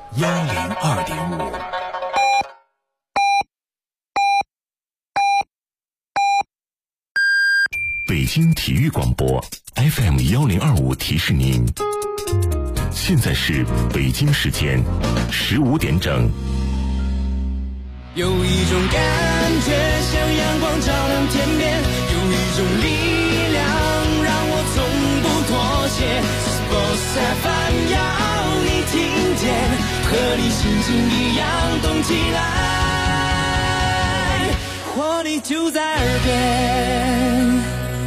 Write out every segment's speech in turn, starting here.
102.5。北京体育广播 FM 1025提示您，现在是北京时间15点整。 有一种感觉像阳光照亮天边，有一种力量让我从不妥协。Sports FM 要你听见，和你心情一样动起来，活力就在耳边。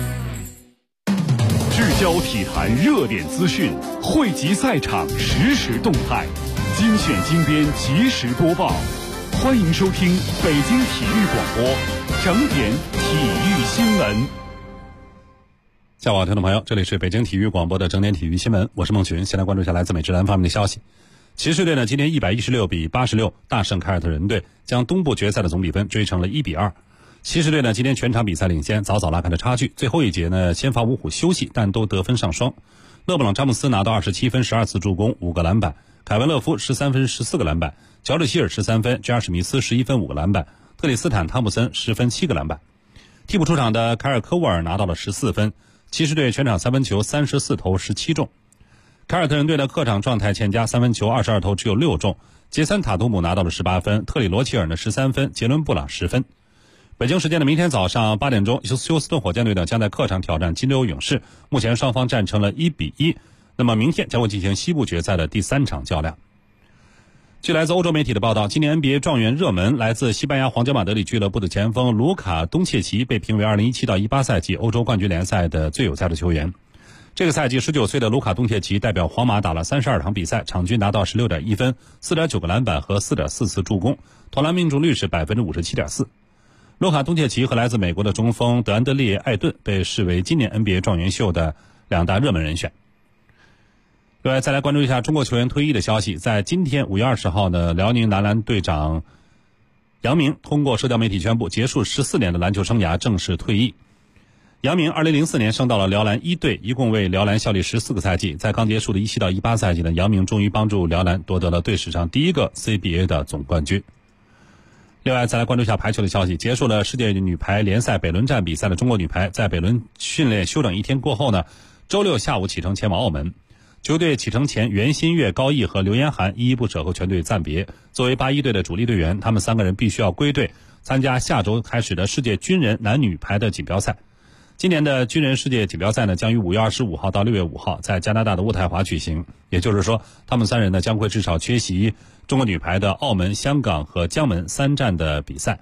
聚焦体坛热点资讯，汇集赛场实时动态，精选精编即时播报。欢迎收听北京体育广播整点体育新闻。 下午好，听众朋友，这里是北京体育广播的整点体育新闻，我是孟群。先来关注一下来自美职篮方面的消息。骑士队呢，今天116比86大胜凯尔特人队，将东部决赛的总比分追成了1比2。骑士队呢，今天全场比赛领先，早早拉开了差距。最后一节呢，先发五虎休息，但都得分上双。勒布朗·詹姆斯拿到27分、12次助攻、5个篮板；凯文·勒夫13分、14个篮板；乔治·希尔13分；吉尔·史密斯11分、5个篮板；特里斯坦·汤普森10分、7个篮板。替补出场的凯尔·科沃尔拿到了14分。骑士队全场三分球34投17中。凯尔特人队的客场状态欠佳，三分球22投只有6中。杰森·塔图姆拿到了18分，特里罗齐尔呢13分，杰伦·布朗10分。北京时间的明天早上8点钟，休斯顿火箭队呢将在客场挑战金州勇士，目前双方战成了1比1。那么明天将会进行西部决赛的第3场较量。据来自欧洲媒体的报道，今年 NBA 状元热门来自西班牙皇家马德里俱乐部的前锋卢卡·东切奇被评为2017到18赛季欧洲冠军联赛的最有价值球员。这个赛季19岁的卢卡·东切奇代表皇马打了32场比赛，场均拿到16.1分、4.9个篮板和4.4次助攻，投篮命中率是 57.4%。卢卡·东切奇和来自美国的中锋德安德烈·艾顿被视为今年 NBA 状元秀的2大热门人选。另外，再来关注一下中国球员退役的消息。在今天5月20号呢，辽宁男篮队长杨明通过社交媒体宣布，结束14年的篮球生涯，正式退役。杨明2004年升到了辽篮1队，一共为辽篮效力14个赛季。在刚结束的17到18赛季呢，杨明终于帮助辽篮夺得了队史上第一个 CBA 的总冠军。另外，再来关注一下排球的消息。结束了世界女排联赛北仑站比赛的中国女排，在北仑训练休整1天过后呢，周六下午启程前往澳门。球队启程前，袁心玥、高毅和刘延涵依依不舍和全队暂别。作为81队的主力队员，他们3个人必须要归队参加下周开始的世界军人男女排的锦标赛。今年的军人世界锦标赛呢，将于5月25号到6月5号在加拿大的渥太华举行。也就是说，他们3人呢将会至少缺席中国女排的澳门、香港和江门3站的比赛。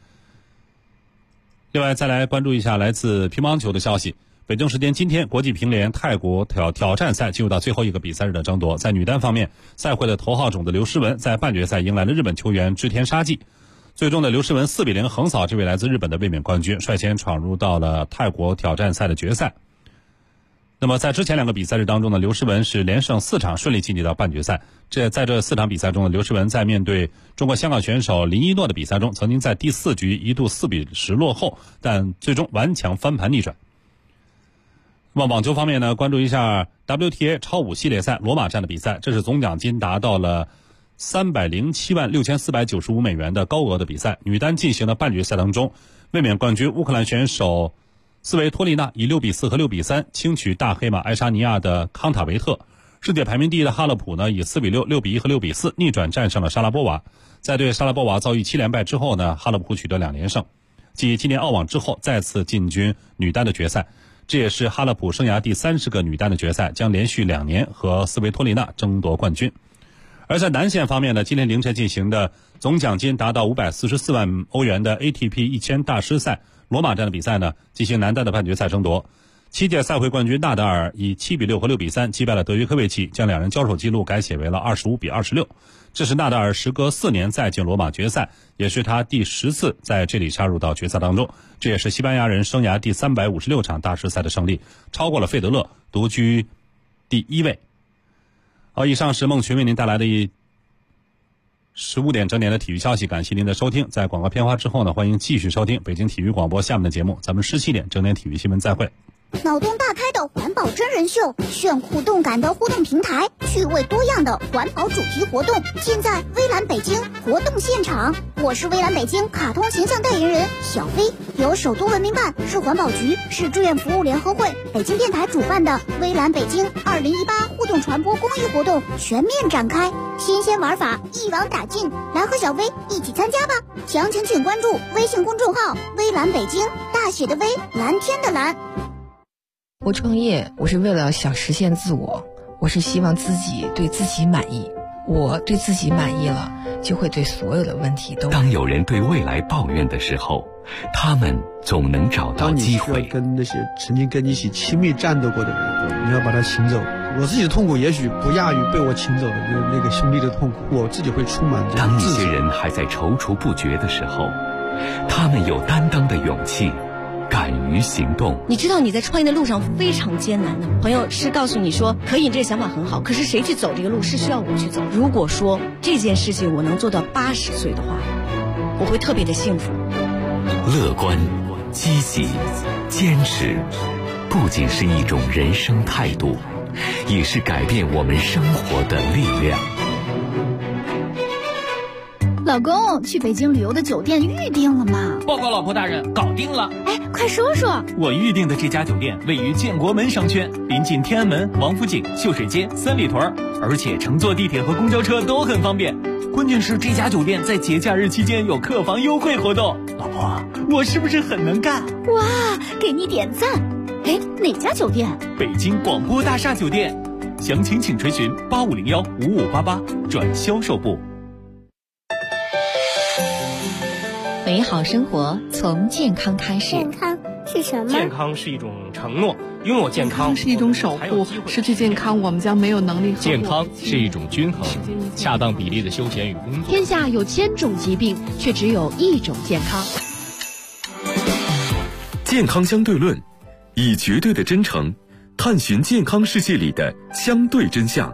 另外，再来关注一下来自乒乓球的消息。北京时间今天，国际乒联泰国挑战赛进入到最后一个比赛日的争夺。在女单方面，赛会的头号种子刘诗雯在半决赛迎来了日本球员织田沙纪。最终的刘诗雯4比0横扫这位来自日本的卫冕冠军，率先闯入到了泰国挑战赛的决赛。那么在之前2个比赛日当中呢，刘诗雯是连胜4场，顺利晋级到半决赛。在这4场比赛中呢，刘诗雯在面对中国香港选手林一诺的比赛中，曾经在第4局一度4比10落后，但最终顽强翻盘逆转。那么网球方面呢，关注一下 WTA 超5系列赛罗马站的比赛，这是总奖金达到了3076495美元的高额的比赛。女单进行的半决赛当中，卫冕冠军乌克兰选手斯维托利娜以6比4和6比3轻取大黑马爱沙尼亚的康塔维特。世界排名第一的哈勒普呢，以4比6、6比1和6比4逆转战胜了莎拉波娃。在对莎拉波娃遭遇7连败之后呢，哈勒普取得2连胜，继今年澳网之后再次进军女单的决赛。这也是哈勒普生涯第30个女单的决赛，将连续2年和斯维托利娜争夺冠军。而在男线方面呢，今天凌晨进行的总奖金达到544万欧元的 ATP 1000大师赛罗马站的比赛呢，进行男单的半决赛争夺。7届赛会冠军纳达尔以7比6和6比3击败了德约科维奇，将2人交手记录改写为了25比26。这是纳达尔时隔4年再进罗马决赛，也是他第10次在这里插入到决赛当中。这也是西班牙人生涯第356场大师赛的胜利，超过了费德勒，独居第1位。好，以上是孟群为您带来的15点整点的体育消息，感谢您的收听。在广告片花之后呢，欢迎继续收听北京体育广播下面的节目，咱们17点整点体育新闻再会。 脑洞大开的环保真人秀，炫酷动感的互动平台，趣味多样的环保主题活动，尽在微蓝北京活动现场。我是微蓝北京卡通形象代言人小飞，由首都文明办、市环保局、市志愿服务联合会、北京电台主办的微蓝北京2018互动传播公益活动全面展开，新鲜玩法一网打尽，来和小飞一起参加吧！详情请关注微信公众号微蓝北京，大写的微，蓝天的蓝。 我创业，我是为了想实现自我，我是希望自己对自己满意。我对自己满意了，就会对所有的问题都。 当有人对未来抱怨的时候，他们总能找到机会。 当你需要跟那些曾经跟你一起亲密战斗过的人，你要把他请走。我自己的痛苦也许不亚于被我请走的那个兄弟的痛苦，我自己会充满这当一些人还在踌躇不决的时候，他们有担当的勇气，敢于行动。 你知道你在创业的路上非常艰难的，朋友是告诉你说可以，这个想法很好，可是谁去走这个路是需要我去走。如果说这件事情我能做到80岁的话，我会特别的幸福。 乐观、积极、坚持，不仅是一种人生态度，也是改变我们生活的力量。 老公，去北京旅游的酒店预定了吗？ 报告老婆大人，搞定了。 哎，快说说。 我预定的这家酒店位于建国门商圈，临近天安门、王府井、秀水街、三里屯，而且乘坐地铁和公交车都很方便。关键是这家酒店在节假日期间有客房优惠活动。老婆，我是不是很能干？ 哇，给你点赞。哎，哪家酒店？ 北京广播大厦酒店。详情请垂询8501-5588转销售部。 美好生活从健康开始。 健康是什么？ 健康是一种承诺，拥有健康是一种守护，失去健康我们将没有能力。 健康是一种均衡，恰当比例的休闲与工作。 天下有1000种疾病，却只有1种健康。 健康相对论，以绝对的真诚探寻健康世界里的相对真相。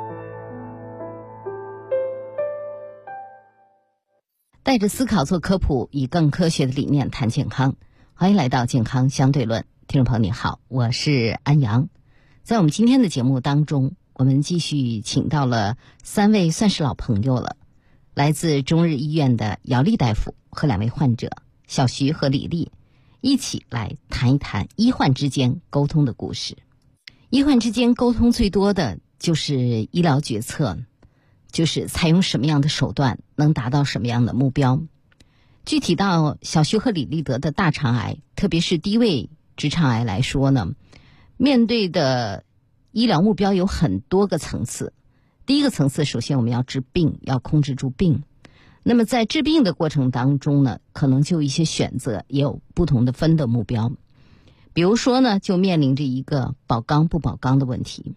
带着思考做科普，以更科学的理念谈健康。欢迎来到健康相对论，听众朋友你好，我是安阳。在我们今天的节目当中，我们继续请到了3位算是老朋友了，来自中日医院的姚丽大夫和2位患者小徐和李丽，一起来谈一谈医患之间沟通的故事。医患之间沟通最多的就是医疗决策，就是采用什么样的手段能达到什么样的目标。具体到小徐和李丽得的大肠癌，特别是低位直肠癌来说呢，面对的医疗目标有很多个层次。第一个层次，首先我们要治病，要控制住病。那么在治病的过程当中呢，可能就有一些选择，也有不同的分的目标。比如说呢，就面临着一个保肛不保肛的问题。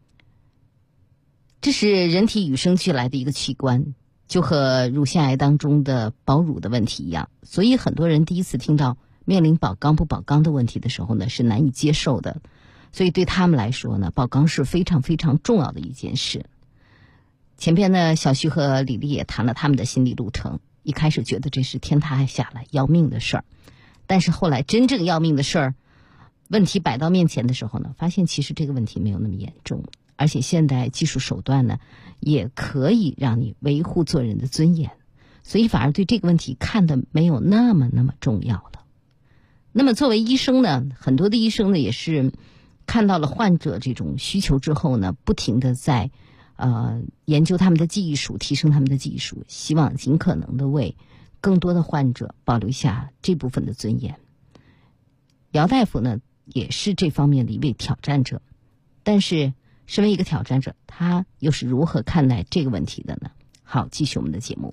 这是人体与生俱来的一个器官，就和乳腺癌当中的保乳的问题一样，所以很多人第一次听到面临保肛不保肛的问题的时候呢，是难以接受的。所以对他们来说呢，保肛是非常非常重要的一件事。前边呢，小徐和李丽也谈了他们的心理路程。一开始觉得这是天塌下来要命的事儿，但是后来真正要命的事儿，问题摆到面前的时候呢，发现其实这个问题没有那么严重。而且现代技术手段呢，也可以让你维护做人的尊严，所以反而对这个问题看得没有那么重要了。那么作为医生呢，很多的医生呢也是看到了患者这种需求之后呢，不停地在研究他们的技术，提升他们的技术，希望尽可能的为更多的患者保留下这部分的尊严。姚大夫呢也是这方面的一位挑战者，但是身为一个挑战者，他又是如何看待这个问题的呢？好，继续我们的节目。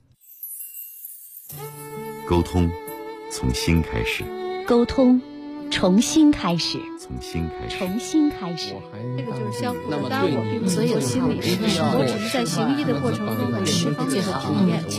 沟通从心开始， 沟通从心开始， 从心开始， 从心开始。 这个就是相互的搭伙，并所有心理师，我只是在行医的过程中的释放最好体验。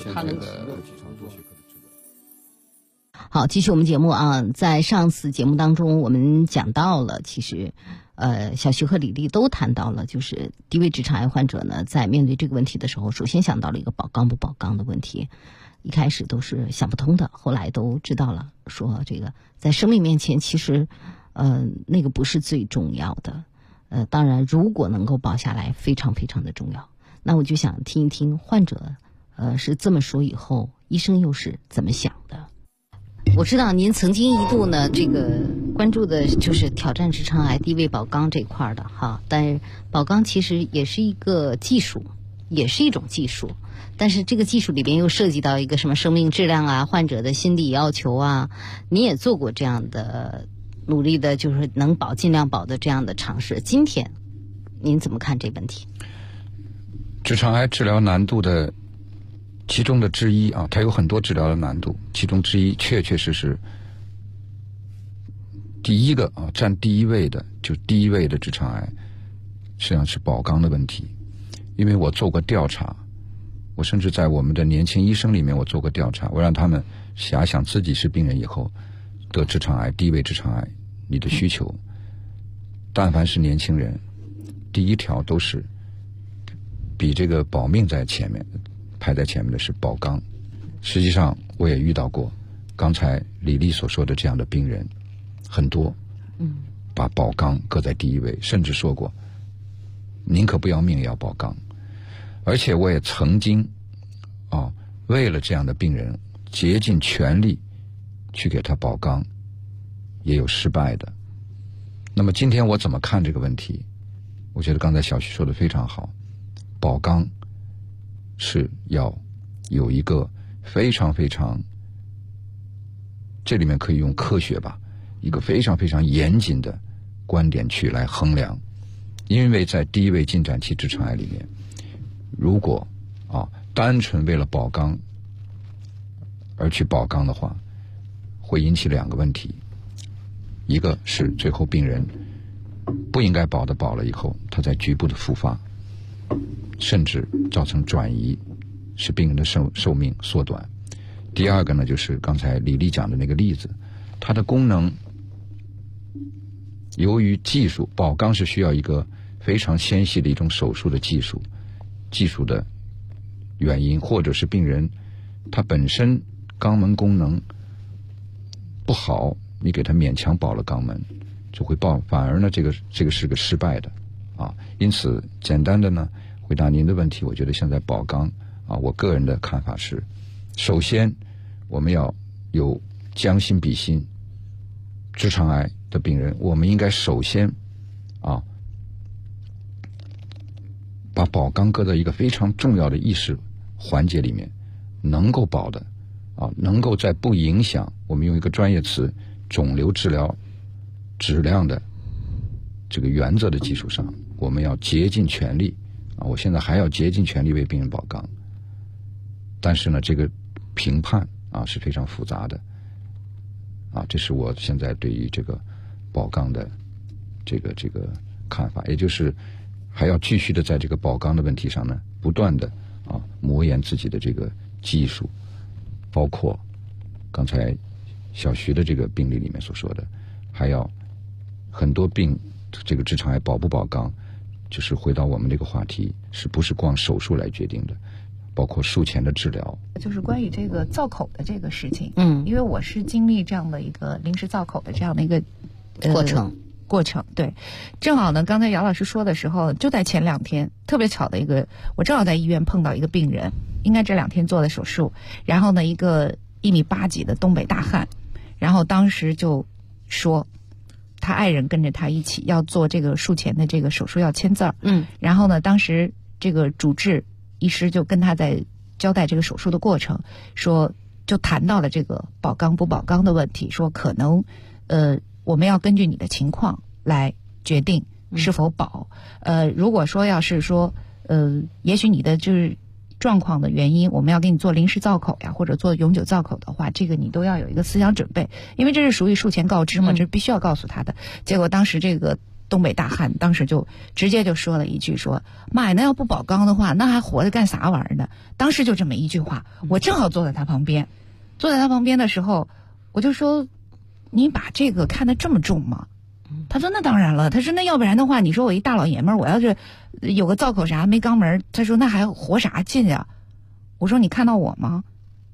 好，继续我们节目啊，在上次节目当中，我们讲到了，其实小徐和李丽都谈到了，就是低位直肠癌患者呢，在面对这个问题的时候，首先想到了一个保肛不保肛的问题。 一开始都是想不通的，后来都知道了，说这个在生命面前，其实那个不是最重要的。当然，如果能够保下来，非常非常的重要。那我就想听一听患者是这么说以后，医生又是怎么想的？我知道您曾经一度呢，这个关注的就是挑战直肠癌低位保肛这块的哈，但是保肛其实也是一个技术，也是一种技术。但是这个技术里边又涉及到一个什么生命质量啊、患者的心理要求啊，你也做过这样的努力的，就是能保尽量保的这样的尝试。今天您怎么看这问题？ 直肠癌治疗难度的其中的之一啊，它有很多治疗的难度，其中之一确确实实第一个啊，占第一位的，就第一位的直肠癌实际上是保肛的问题。因为我做过调查，我甚至在我们的年轻医生里面我做过调查，我让他们遐想自己是病人以后得直肠癌、低位直肠癌，你的需求，但凡是年轻人，第一条都是比这个保命在前面，排在前面的是保肛。实际上我也遇到过刚才李丽所说的这样的病人很多，把保肛搁在第一位，甚至说过宁可不要命也要保肛。而且我也曾经为了这样的病人竭尽全力去给他保肛，也有失败的。那么今天我怎么看这个问题？我觉得刚才小徐说的非常好，保肛是要有一个非常非常，这里面可以用科学吧，一个非常非常严谨的观点去来衡量。因为在第一位进展期直肠癌里面，如果单纯为了保肛而去保肛的话，会引起两个问题。一个是最后病人不应该保的保了以后，他在局部的复发，甚至造成转移，使病人的寿命缩短。第二个呢，就是刚才李丽讲的那个例子，它的功能由于技术，保肛是需要一个非常纤细的一种手术的技术的原因，或者是病人他本身肛门功能不好，你给他勉强保了肛门就会反而呢这个是个失败的因此简单的呢回答您的问题，我觉得现在保肛我个人的看法是，首先我们要有将心比心，直肠癌的病人我们应该首先把保肛搁在一个非常重要的意识环节里面，能够保的能够在不影响，我们用一个专业词，肿瘤治疗质量的这个原则的基础上，我们要竭尽全力我现在还要竭尽全力为病人保肛。但是呢，这个评判是非常复杂的这是我现在对于这个保肛的这个看法，也就是还要继续的在这个保肛的问题上呢，不断的磨研自己的这个技术，包括刚才小徐的这个病例里面所说的，还要很多病这个直肠癌保不保肛，就是回到我们这个话题，是不是光手术来决定的，包括术前的治疗。 就是关于这个造口的这个事情，因为我是经历这样的一个临时造口的这样的一个过程，对，正好呢，刚才姚老师说的时候，就在前2天，特别巧的一个，我正好在医院碰到一个病人，应该这2天做的手术，然后呢，一个1.8米几的东北大汉，然后当时就说，他爱人跟着他一起要做这个术前的这个手术，要签字儿，然后呢，当时这个主治医师就跟他在交代这个手术的过程，说就谈到了这个保肛不保肛的问题，说可能我们要根据你的情况来决定是否保。如果说要是说也许你的就是状况的原因，我们要给你做临时造口呀，或者做永久造口的话，这个你都要有一个思想准备，因为这是属于术前告知嘛，这是必须要告诉他的。结果当时这个东北大汉当时就直接就说了一句，说妈呀，那要不保肛的话，那还活着干啥玩意儿呢？当时就这么一句话，我正好坐在他旁边的时候，我就说你把这个看得这么重吗？他说那当然了，他说那要不然的话，你说我一大老爷们儿，我要是有个造口啥没肛门，他说那还活啥劲啊？我说你看到我吗？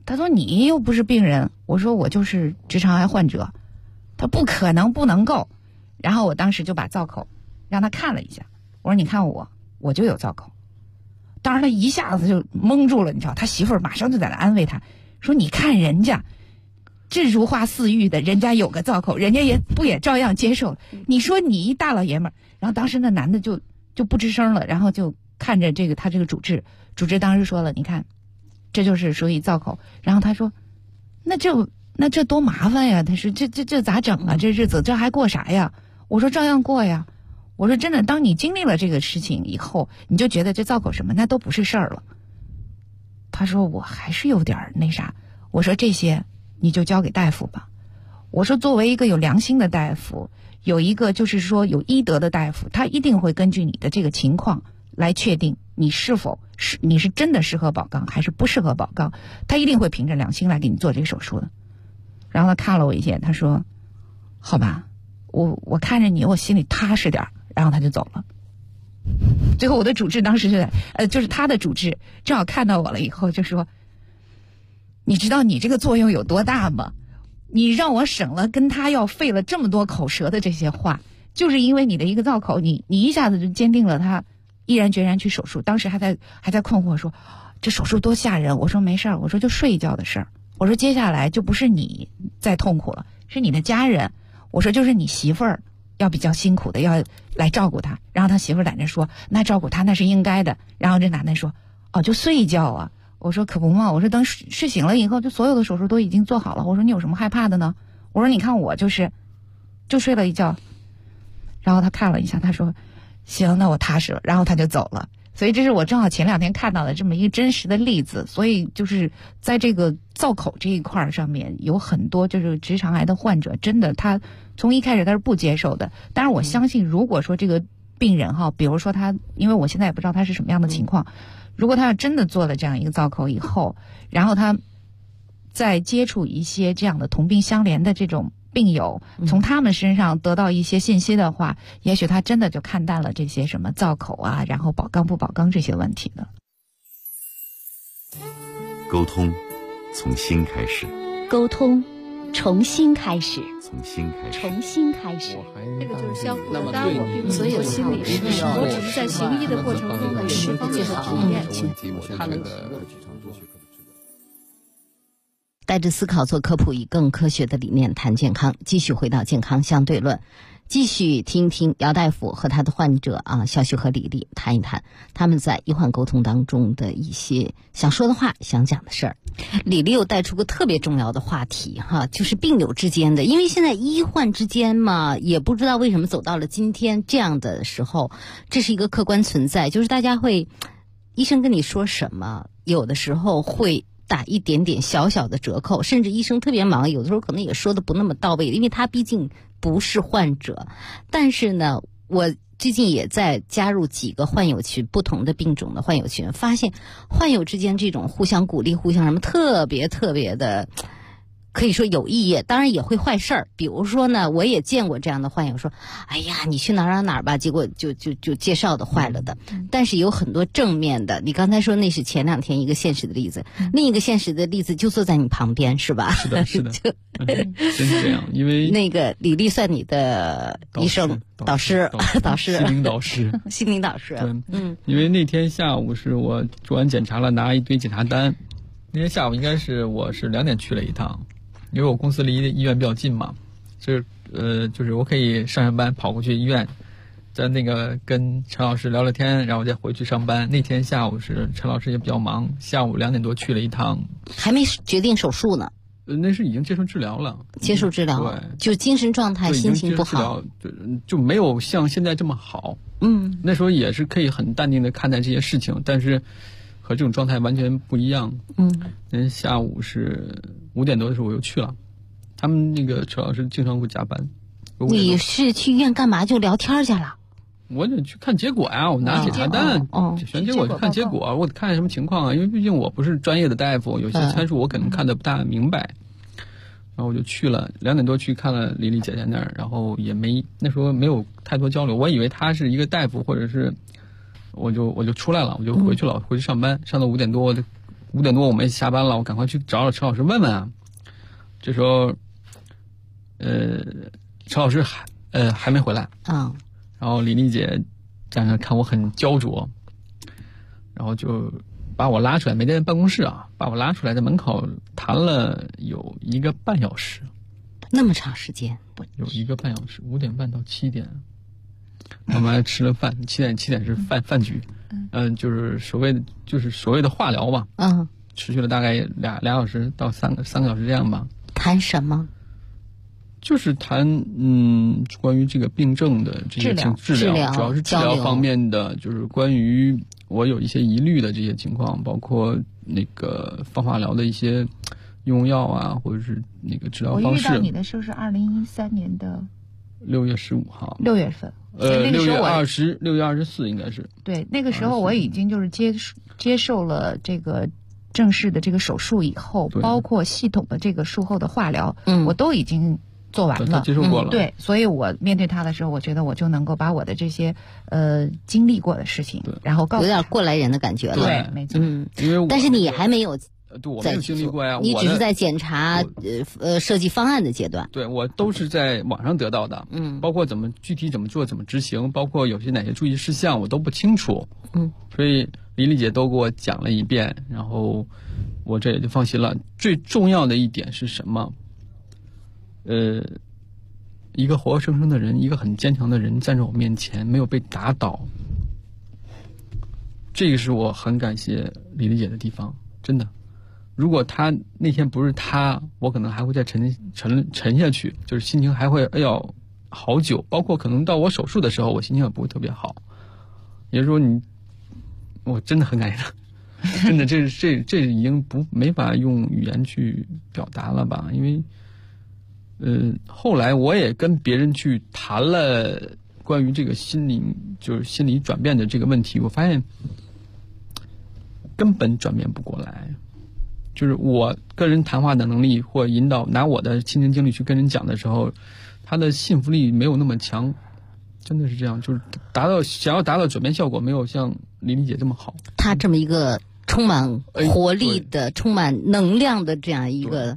他说你又不是病人，我说我就是直肠癌患者，他不可能不能够。然后我当时就把造口让他看了一下，我说你看我就有造口。当时他一下子就蒙住了，你知道，他媳妇儿马上就在那安慰他，说你看人家这如花似玉的，人家有个造口，人家也照样接受了。你说你一大老爷们儿，然后当时那男的就不吱声了，然后就看着他这个主治当时说了，你看这就是属于造口。然后他说那这多麻烦呀，他说这咋整啊，这日子这还过啥呀？我说照样过呀。我说真的，当你经历了这个事情以后，你就觉得这造口什么那都不是事儿了。他说我还是有点那啥。我说这些你就交给大夫吧。我说作为一个有良心的大夫，有一个就是说有医德的大夫，他一定会根据你的这个情况来确定你是真的适合保肛还是不适合保肛，他一定会凭着良心来给你做这个手术的。然后他看了我一眼，他说好吧，我看着你我心里踏实点，然后他就走了。最后我的主治当时就是他的主治正好看到我了以后就说，你知道你这个作用有多大吗？你让我省了跟他要费了这么多口舌的这些话，就是因为你的一个造口，你一下子就坚定了他毅然决然去手术。当时还在困惑说这手术多吓人。我说没事儿，我说就睡一觉的事儿，我说接下来就不是你在痛苦了，是你的家人，我说就是你媳妇儿要比较辛苦的，要来照顾他。然后他媳妇儿在那说那照顾他那是应该的。然后这男的说哦就睡一觉啊。我说可不嘛，我说等睡醒了以后就所有的手术都已经做好了，我说你有什么害怕的呢？我说你看我就睡了一觉。然后他看了一下，他说行那我踏实了，然后他就走了。所以这是我正好前2天看到的这么一个真实的例子。所以就是在这个造口这一块上面有很多就是直肠癌的患者，真的他从一开始他是不接受的。但是我相信如果说这个病人比如说他，因为我现在也不知道他是什么样的情况，如果他要真的做了这样一个造口以后，然后他再接触一些这样的同病相怜的这种病友，从他们身上得到一些信息的话，也许他真的就看淡了这些什么造口啊，然后保肛不保肛这些问题了。 沟通从心开始， 沟通重新开始， 从心开始， 重新开始。 这个就是相互的，当然我并不是有心理师，我只是在行医的过程中的释放这个体验。 带着思考做科普，以更科学的理念谈健康。继续回到健康相对论，继续听听姚大夫和他的患者小旭和李丽谈一谈他们在医患沟通当中的一些想说的话、想讲的事儿。李丽又带出个特别重要的话题就是病友之间的，因为现在医患之间嘛，也不知道为什么走到了今天这样的时候，这是一个客观存在，就是大家会，医生跟你说什么，有的时候会打一点点小小的折扣，甚至医生特别忙，有的时候可能也说的不那么到位，因为他毕竟不是患者。但是呢，我最近也在加入几个患友群，不同的病种的患友群，发现患友之间这种互相鼓励、互相什么特别特别的，可以说有意义，当然也会坏事儿。比如说呢，我也见过这样的患友说，哎呀你去哪儿吧，结果就介绍的坏了的。但是有很多正面的，你刚才说那是前2天一个现实的例子，另一个现实的例子就坐在你旁边，是吧？ 是的真是这样。因为那个李丽算你的医生导师心灵导师心灵导师。 因为那天下午是我做完检查了，拿一堆检查单。那天下午我是2点去了一趟，因为我公司离医院比较近嘛，就是我可以上班跑过去医院，在那个跟陈老师聊聊天，然后再回去上班。那天下午是陈老师也比较忙，下午2点多去了一趟， 还没决定手术呢。 那是已经接受治疗了， 接受治疗，对，就精神状态、心情不好， 就没有像现在这么好。那时候也是可以很淡定的看待这些事情，但是和这种状态完全不一样。下午是5点多的时候我又去了，他们那个陈老师经常给我加班。 你是去医院干嘛？就聊天去了？ 我得去看结果呀，我拿检查单，选结果去看结果，我得看什么情况啊？因为毕竟我不是专业的大夫，有些参数我可能看得不大明白。然后我就去了，2点多去看了李丽姐姐那儿，然后那时候没有太多交流，我以为她是一个大夫，或者是我就出来了，我就回去了，回去上班，上到5点多， 5点多我们也下班了，我赶快去找陈老师问问啊。这时候，陈老师还没回来啊。 然后李丽姐站着看我很焦灼，然后就把我拉出来，没在办公室啊，把我拉出来，在门口谈了有1个半小时。 那么长时间？ 有1个半小时，5点半到7点，我们还吃了饭。7点是饭局，就是所谓的化疗嘛，持续了大概俩小时到3个小时这样吧。 谈什么？ 就是谈关于这个病症的这些治疗，主要是治疗方面的，就是关于我有一些疑虑的这些情况，包括那个放化疗的一些用药啊，或者是那个治疗方式。 我遇到你的时候是2013年的 6月15号 ，6月份。 6月24应该是。 对，那个时候我已经就是接受了这个正式的这个手术以后，包括系统的这个术后的化疗，我都已经做完了， 接受过了。 对，所以我面对他的时候，我觉得我就能够把我的这些经历过的事情，然后告诉他， 有点过来人的感觉了。 对，没错。 因为但是你还没有。 对，我没有经历过呀， 你只是在检查设计方案的阶段。 对，我都是在网上得到的，包括具体怎么做、怎么执行，包括有些哪些注意事项我都不清楚，所以李丽姐都给我讲了一遍，然后我这也就放心了。最重要的一点是什么？一个活生生的人，一个很坚强的人站在我面前，没有被打倒，这个是我很感谢李丽姐的地方，真的。如果他那天不是他，我可能还会再沉下去，就是心情还会好久，包括可能到我手术的时候，我心情也不会特别好。也就是说我真的很感谢他，真的这已经没法用语言去表达了吧？因为后来我也跟别人去谈了关于这个心理转变的这个问题，我发现根本转变不过来。就是我跟人谈话的能力或引导，拿我的亲身经历去跟人讲的时候，他的信服力没有那么强，真的是这样，就是想要达到转变效果，没有像李丽姐这么好。 他这么一个充满活力的、充满能量的这样一个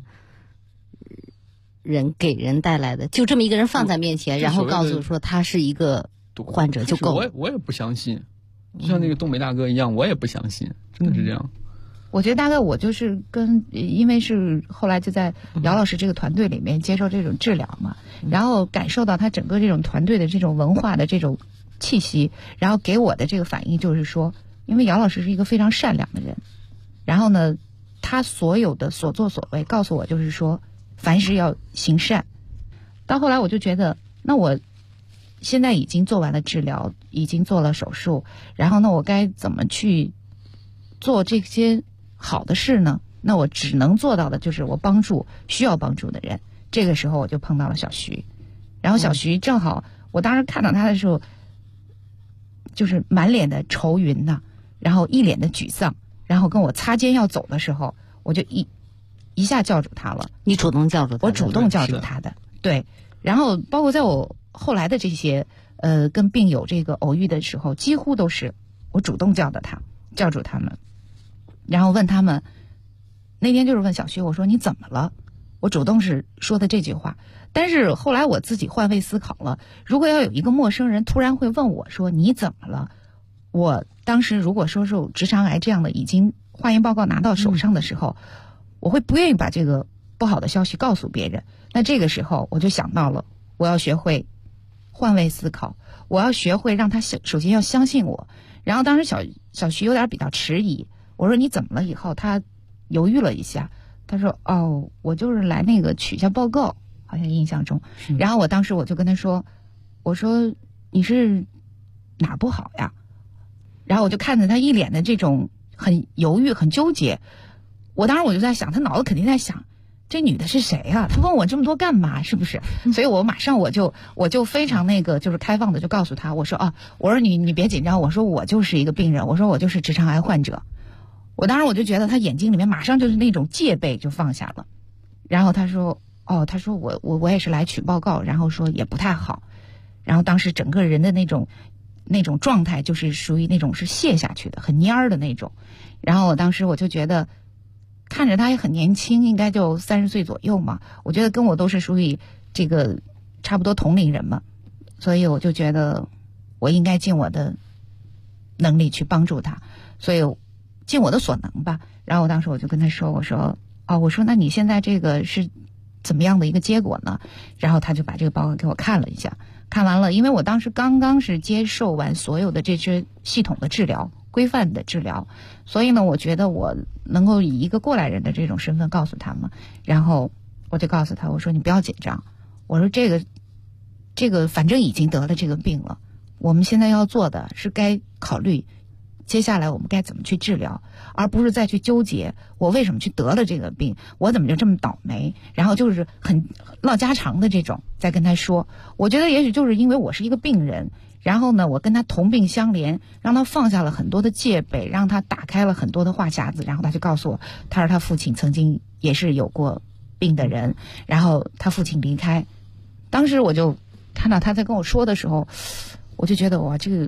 人，给人带来的，就这么一个人放在面前，然后告诉说他是一个患者就够了。 我也不相信，就像那个东北大哥一样，我也不相信，真的是这样。 我觉得大概我就是因为是后来就在姚老师这个团队里面接受这种治疗嘛，然后感受到他整个这种团队的这种文化的这种气息，然后给我的这个反应就是说，因为姚老师是一个非常善良的人，然后呢，他所有的所作所为告诉我就是说，凡事要行善。到后来我就觉得，那我现在已经做完了治疗，已经做了手术，然后呢，我该怎么去做这些好的事呢？那我只能做到的就是我帮助需要帮助的人。这个时候我就碰到了小徐，然后小徐正好我当时看到他的时候，就是满脸的愁云呐，然后一脸的沮丧，然后跟我擦肩要走的时候，我就一下叫住他了。 你主动叫住他？ 我主动叫住他的，对。然后包括在我后来的这些跟病友这个偶遇的时候，几乎都是我主动叫住他们。然后问他们，那天就是问小徐，我说你怎么了？我主动是说的这句话。但是后来我自己换位思考了，如果要有一个陌生人突然会问我说你怎么了，我当时如果说是直肠癌这样的已经化验报告拿到手上的时候，我会不愿意把这个不好的消息告诉别人。那这个时候我就想到了，我要学会换位思考，我要学会让他首先要相信我。然后当时小徐有点比较迟疑，我说你怎么了？以后他犹豫了一下，他说我就是来那个取一下报告，好像印象中。然后我当时我就跟他说，我说你是哪儿不好呀？然后我就看着他一脸的这种很犹豫很纠结，我当时我就在想，他脑子肯定在想，这女的是谁啊？她问我这么多干嘛？是不是？所以我马上我就非常就是开放的就告诉他，我说我说你别紧张，我说我就是一个病人，我说我就是直肠癌患者。我当时我就觉得他眼睛里面马上就是那种戒备就放下了。然后他说他说我也是来取报告，然后说也不太好。然后当时整个人的那种那种状态就是属于那种是陷下去的，很蔫儿的那种。然后我当时我就觉得，看着他也很年轻，应该就30岁左右嘛，我觉得跟我都是属于这个差不多同龄人嘛，所以我就觉得我应该尽我的能力去帮助他，所以尽我的所能吧。然后当时我就跟他说，我说那你现在这个是怎么样的一个结果呢？然后他就把这个报告给我看了一下，看完了，因为我当时刚刚是接受完所有的这些系统的治疗，规范的治疗，所以呢，我觉得我能够以一个过来人的这种身份告诉他们，然后我就告诉他，我说你不要紧张，我说这个反正已经得了这个病了，我们现在要做的是该考虑接下来我们该怎么去治疗，而不是再去纠结我为什么去得了这个病，我怎么就这么倒霉，然后就是很唠家常的这种在跟他说。我觉得也许就是因为我是一个病人，然后呢我跟他同病相怜，让他放下了很多的戒备，让他打开了很多的话匣子，然后他就告诉我，他说他父亲曾经也是有过病的人，然后他父亲离开，当时我就看到他在跟我说的时候，我就觉得哇，这个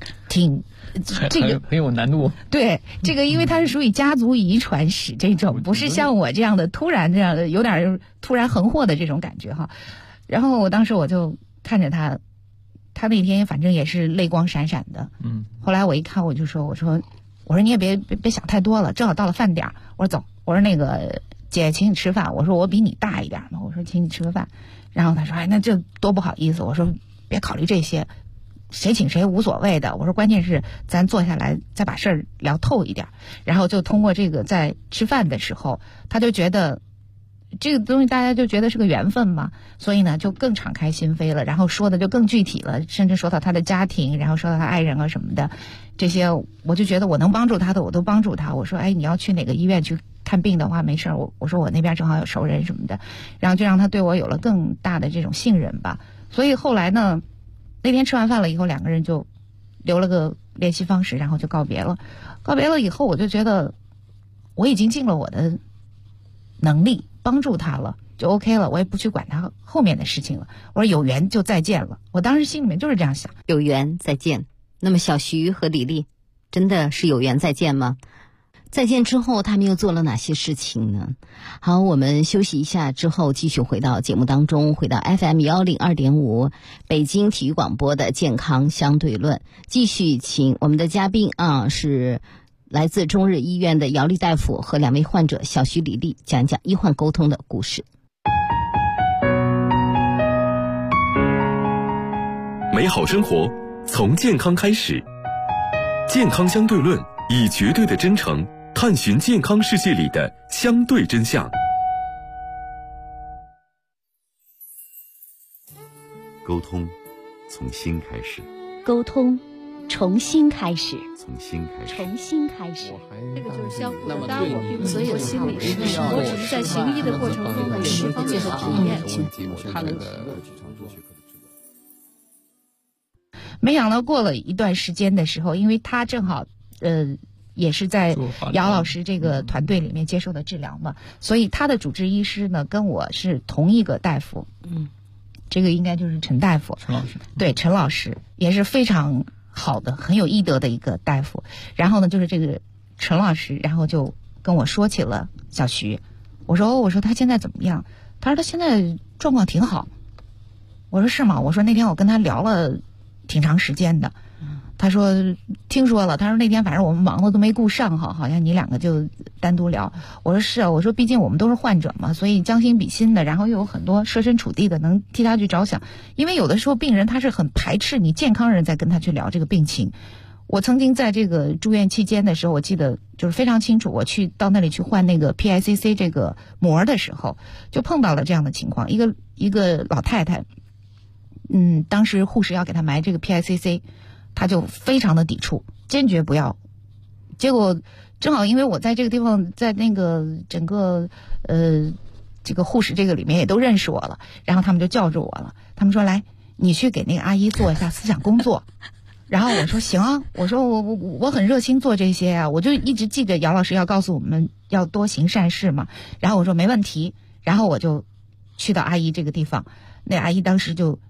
很有难度。 对，这个因为它是属于家族遗传史这种，不是像我这样的突然这样的有点突然横祸的这种感觉哈。然后我当时我就看着他那天反正也是泪光闪闪的。后来我一看我就说，我说你也别想太多了，正好到了饭点，我说走，我说那个姐请你吃饭，我说我比你大一点嘛，我说请你吃个饭。然后他说那这多不好意思，我说别考虑这些，谁请谁无所谓的，我说关键是咱坐下来再把事儿聊透一点。然后就通过这个在吃饭的时候，他就觉得这个东西大家就觉得是个缘分嘛，所以呢就更敞开心扉了，然后说的就更具体了，甚至说到他的家庭，然后说到他爱人啊什么的，这些我就觉得我能帮助他的我都帮助他。我说你要去哪个医院去看病的话没事，我说我那边正好有熟人什么的，然后就让他对我有了更大的这种信任吧。所以后来呢，那天吃完饭了以后，两个人就留了个联系方式，然后就告别了。告别了以后，我就觉得我已经尽了我的能力帮助他了，就 OK 了，我也不去管他后面的事情了。我说有缘就再见了，我当时心里面就是这样想， 有缘再见。那么小徐和李丽真的是有缘再见吗？再见之后他们又做了哪些事情呢？好，我们休息一下之后继续回到节目当中，回到 FM102.5 北京体育广播的健康相对论，继续请我们的嘉宾是来自中日医院的姚丽大夫和2位患者小徐、李丽讲讲医患沟通的故事。 美好生活从健康开始，健康相对论以绝对的真诚探寻健康世界里的相对真相。沟通从心开始， 沟通重新开始， 从心开始， 重新开始。 这个就是相互的，当然我并不是做心理师，我只是在行医的过程中有释放这个体验。 没想到过了一段时间的时候，因为他正好也是在姚老师这个团队里面接受的治疗嘛，所以他的主治医师呢跟我是同一个大夫。这个应该就是陈大夫， 陈老师。 对，陈老师也是非常好的，很有医德的一个大夫。然后呢，就是这个陈老师，然后就跟我说起了小徐。我说他现在怎么样？他说他现在状况挺好。我说是吗？我说那天我跟他聊了挺长时间的。他说听说了，他说那天反正我们忙的都没顾上哈，好像你2个就单独聊。我说是啊，我说毕竟我们都是患者嘛，所以将心比心的，然后又有很多设身处地的能替他去着想。因为有的时候病人他是很排斥你健康人在跟他去聊这个病情。我曾经在这个住院期间的时候，我记得就是非常清楚，我去到那里去换那个 PICC 这个膜的时候，就碰到了这样的情况。一个老太太，当时护士要给她埋这个 PICC，他就非常的抵触，坚决不要。结果正好因为我在这个地方，在那个整个这个护士这个里面也都认识我了，然后他们就叫住我了，他们说来你去给那个阿姨做一下思想工作。然后我说行啊，我说我很热心做这些啊，我就一直记着姚老师要告诉我们要多行善事嘛。然后我说没问题，然后我就去到阿姨这个地方，那阿姨当时就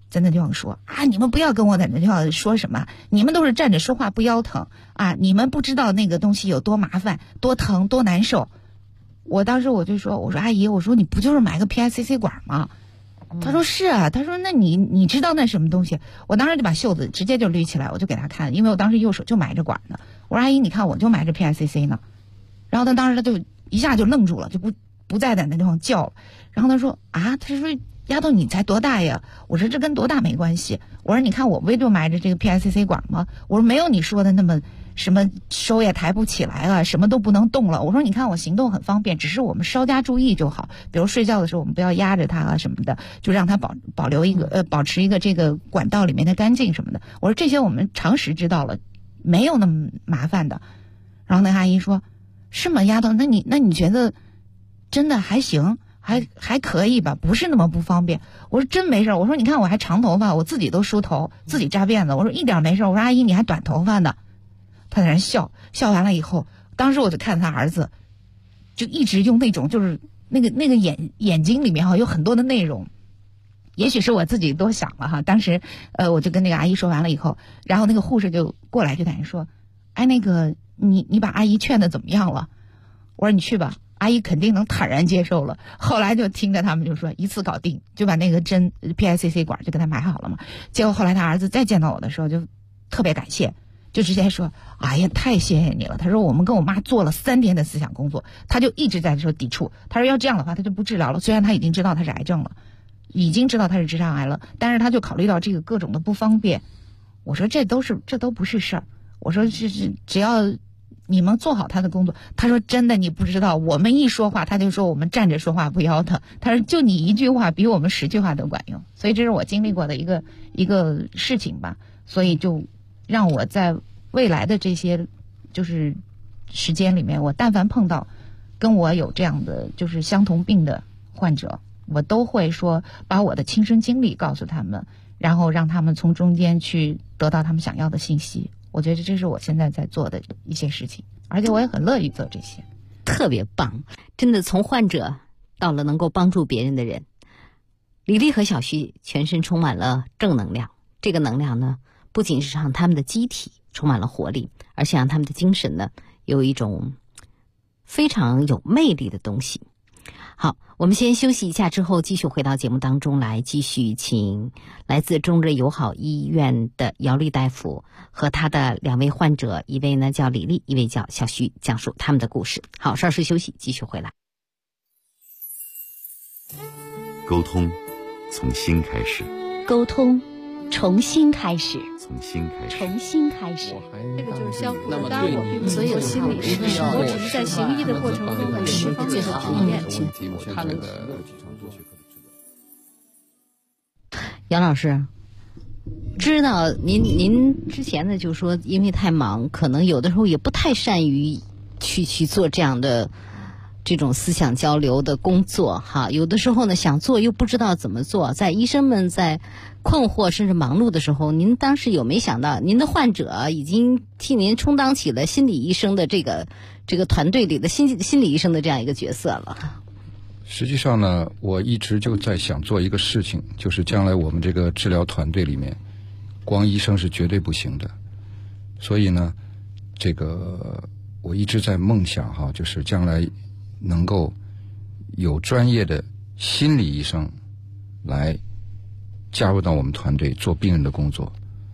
在那地方说啊，你们不要跟我在那地方说什么，你们都是站着说话不腰疼啊，你们不知道那个东西有多麻烦、多疼、多难受。我当时我就说，我说阿姨，我说你不就是买个 PICC 管吗？他说是啊，他说那你知道那什么东西？我当时就把袖子直接就捋起来，我就给他看，因为我当时右手就买着管呢。我说阿姨，你看我就买着 PICC 呢。然后他当时他就一下就愣住了，就不再在那地方叫了。然后他说啊，他说丫头你才多大呀？我说这跟多大没关系。我说你看我不就埋着这个 PICC 管吗？我说没有你说的那么什么手也抬不起来了，什么都不能动了。我说你看我行动很方便，只是我们稍加注意就好。比如睡觉的时候我们不要压着它啊什么的，就让它保留一个保持一个这个管道里面的干净什么的。我说这些我们常识知道了，没有那么麻烦的。然后那阿姨说是吗丫头，那你觉得真的还行？还可以吧，不是那么不方便。我说真没事，我说你看我还长头发，我自己都梳头，自己扎辫子，我说一点没事。我说阿姨你还短头发呢。他在那笑完了以后，当时我就看他儿子，就一直用那种就是那个眼睛里面有很多的内容，也许是我自己多想了哈。当时我就跟那个阿姨说完了以后，然后那个护士就过来就在那说，哎那个你把阿姨劝的怎么样了？我说你去吧。阿姨肯定能坦然接受了。后来就听着他们就说一次搞定，就把那个针 PICC 管就给他买好了嘛。结果后来他儿子再见到我的时候就特别感谢，就直接说哎呀太谢谢你了。他说我们跟我妈做了3天的思想工作，他就一直在说抵触。他说要这样的话他就不治疗了，虽然他已经知道他是癌症了，已经知道他是直肠癌了，但是他就考虑到这个各种的不方便。我说这都不是事儿，我说是只要你们做好他的工作。他说真的你不知道，我们一说话他就说我们站着说话不腰疼，他说就你一句话比我们10句话都管用。所以这是我经历过的一个事情吧，所以就让我在未来的这些就是时间里面，我但凡碰到跟我有这样的就是相同病的患者，我都会说把我的亲身经历告诉他们，然后让他们从中间去得到他们想要的信息。我觉得这是我现在在做的一些事情，而且我也很乐意做这些。 特别棒，真的从患者到了能够帮助别人的人。李丽和小徐全身充满了正能量，这个能量呢，不仅是让他们的机体充满了活力，而且让他们的精神呢有一种非常有魅力的东西。好，我们先休息一下，之后继续回到节目当中来，继续请来自中日友好医院的姚丽大夫和他的2位患者，一位呢叫李丽，一位叫小徐，讲述他们的故事。好，稍事休息，继续回来。 沟通从心开始， 沟通重新开始， 从心开始， 重新开始。 这个就是相互的。当然我所以我心里是我只是在行医的过程中的释放最好的体验。 杨老师，知道您之前呢就说因为太忙，可能有的时候也不太善于去做这样的这种思想交流的工作哈，有的时候呢想做又不知道怎么做，在医生们在困惑甚至忙碌的时候，您当时有没想到您的患者已经替您充当起了心理医生的这个团队里的心理医生的这样一个角色了？ 实际上呢，我一直就在想做一个事情，就是将来我们这个治疗团队里面，光医生是绝对不行的。所以呢，这个我一直在梦想哈，就是将来能够有专业的心理医生来加入到我们团队做病人的工作。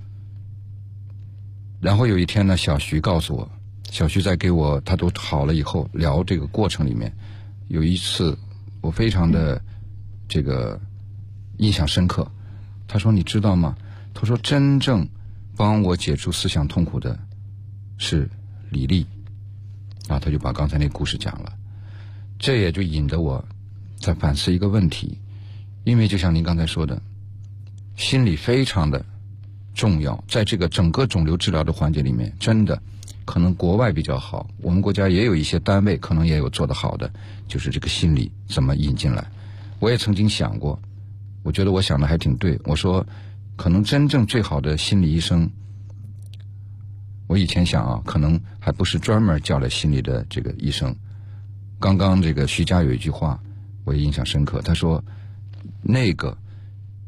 然后有一天呢，小徐告诉我，小徐在给我他都好了以后聊这个过程里面，有一次我非常的这个印象深刻。他说你知道吗，他说真正帮我解除思想痛苦的是李丽啊，他就把刚才那故事讲了。这也就引得我在反思一个问题，因为就像您刚才说的，心理非常的重要，在这个整个肿瘤治疗的环节里面，真的可能国外比较好，我们国家也有一些单位可能也有做得好的，就是这个心理怎么引进来。我也曾经想过，我觉得我想的还挺对，我说可能真正最好的心理医生，我以前想啊，可能还不是专门教了心理的这个医生。刚刚这个徐佳有一句话我也印象深刻，他说那个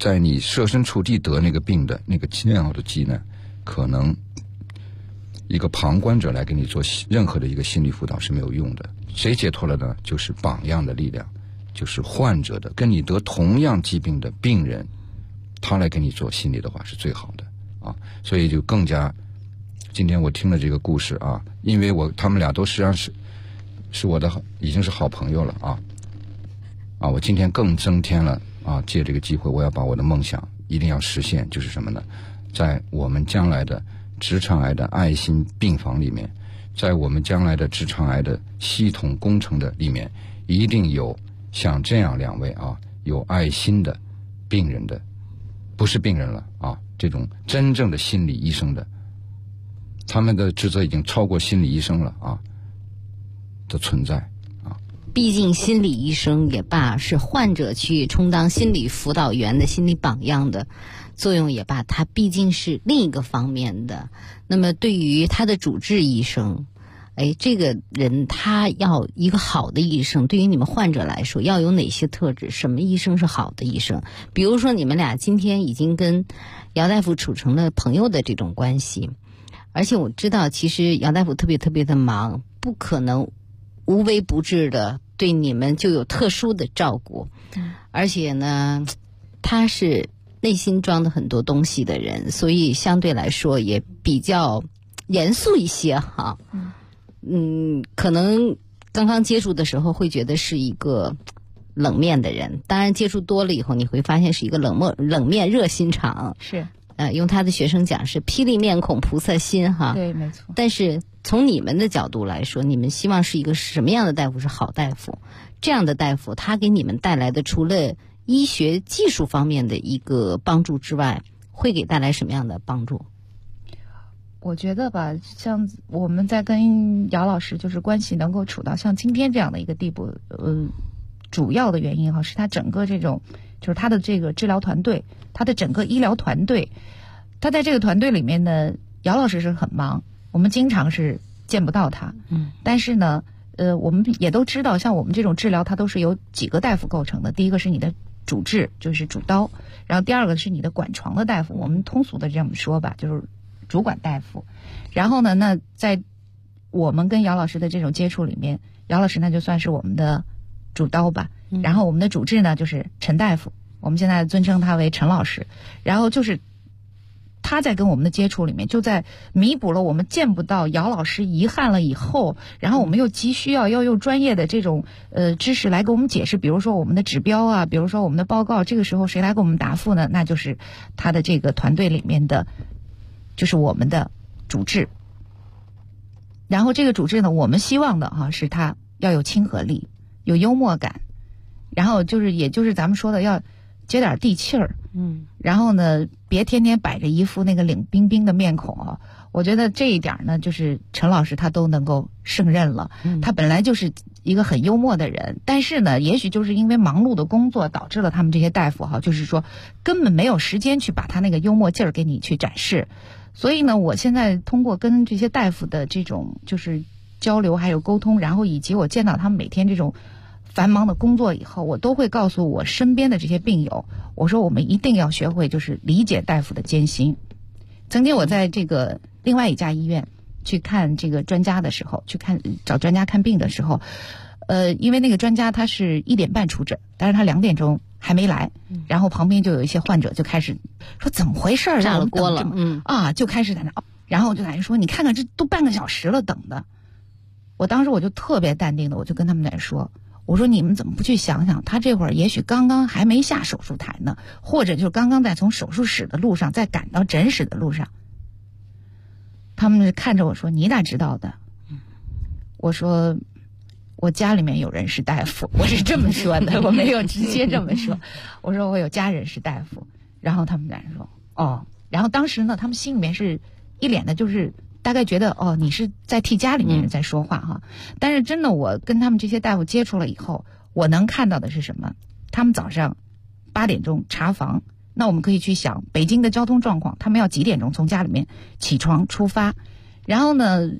在你设身处地得那个病的那个煎熬的鸡呢，可能一个旁观者来给你做任何的一个心理辅导是没有用的。谁解脱了呢？就是榜样的力量，就是患者的跟你得同样疾病的病人，他来给你做心理的话是最好的啊。所以就更加，今天我听了这个故事啊，因为他们俩都实际上是我的已经是好朋友了啊。我今天更增添了借这个机会，我要把我的梦想一定要实现，就是什么呢？在我们将来的直肠癌的爱心病房里面，在我们将来的直肠癌的系统工程的里面，一定有像这样2位有爱心的病人的，不是病人了这种真正的心理医生的，他们的职责已经超过心理医生了的存在。 毕竟心理医生也罢，是患者去充当心理辅导员的心理榜样的作用也罢，它毕竟是另一个方面的。那么对于他的主治医生，这个人他要一个好的医生，对于你们患者来说要有哪些特质？什么医生是好的医生？比如说你们俩今天已经跟姚大夫处成了朋友的这种关系，而且我知道其实姚大夫特别特别的忙，不可能无微不至的对你们就有特殊的照顾，而且呢他是内心装的很多东西的人，所以相对来说也比较严肃一些哈。可能刚刚接触的时候会觉得是一个冷面的人，当然接触多了以后你会发现是一个冷面热心肠。 是用他的学生讲是霹雳面孔菩萨心哈。 对，没错。 但是从你们的角度来说，你们希望是一个什么样的大夫是好大夫？这样的大夫他给你们带来的除了医学技术方面的一个帮助之外，会给带来什么样的帮助？ 我觉得吧，像我们在跟姚老师就是关系能够处到像今天这样的一个地步，主要的原因是他整个这种就是他的这个治疗团队，他的整个医疗团队，他在这个团队里面呢，姚老师是很忙，我们经常是见不到他。但是呢我们也都知道，像我们这种治疗它都是由几个大夫构成的。第一个是你的主治，就是主刀，然后第二个是你的管床的大夫，我们通俗的这么说吧，就是主管大夫。然后呢，那在我们跟姚老师的这种接触里面，姚老师那就算是我们的主刀吧。然后我们的主治呢就是陈大夫，我们现在尊称他为陈老师。然后就是他在跟我们的接触里面，就在弥补了我们见不到姚老师遗憾了以后，然后我们又急需要用专业的这种知识来给我们解释，比如说我们的指标啊，比如说我们的报告，这个时候谁来给我们答复呢？那就是他的这个团队里面的，就是我们的主治。然后这个主治呢，我们希望的是他要有亲和力，有幽默感，然后也就是咱们说的要接点地气儿。然后呢，别天天摆着一副那个冷冰冰的面孔我觉得这一点呢，就是陈老师他都能够胜任了。他本来就是一个很幽默的人，但是呢，也许就是因为忙碌的工作导致了他们这些大夫就是说根本没有时间去把他那个幽默劲儿给你去展示。所以呢，我现在通过跟这些大夫的这种就是交流还有沟通，然后以及我见到他们每天这种繁忙的工作以后，我都会告诉我身边的这些病友，我说我们一定要学会就是理解大夫的艰辛。曾经我在这个另外一家医院去看这个专家的时候，找专家看病的时候，因为那个专家他是1点半出诊，但是他2点钟还没来，然后旁边就有一些患者就开始说怎么回事， 炸了锅了， 就开始在那，然后我就在那说你看看这都半个小时了等的。我当时我就特别淡定的，我就跟他们在说，我说你们怎么不去想想，他这会儿也许刚刚还没下手术台呢，或者就是刚刚在从手术室的路上再赶到诊室的路上。他们看着我说你咋知道的？我说我家里面有人是大夫，我是这么说的，我没有直接这么说。我说我有家人是大夫，然后他们俩说哦，然后当时呢，他们心里面是一脸的就是大概觉得哦，你是在替家里面人在说话哈。但是真的，我跟他们这些大夫接触了以后，我能看到的是什么？他们早上8点钟查房，那我们可以去想北京的交通状况，他们要几点钟从家里面起床出发，然后呢，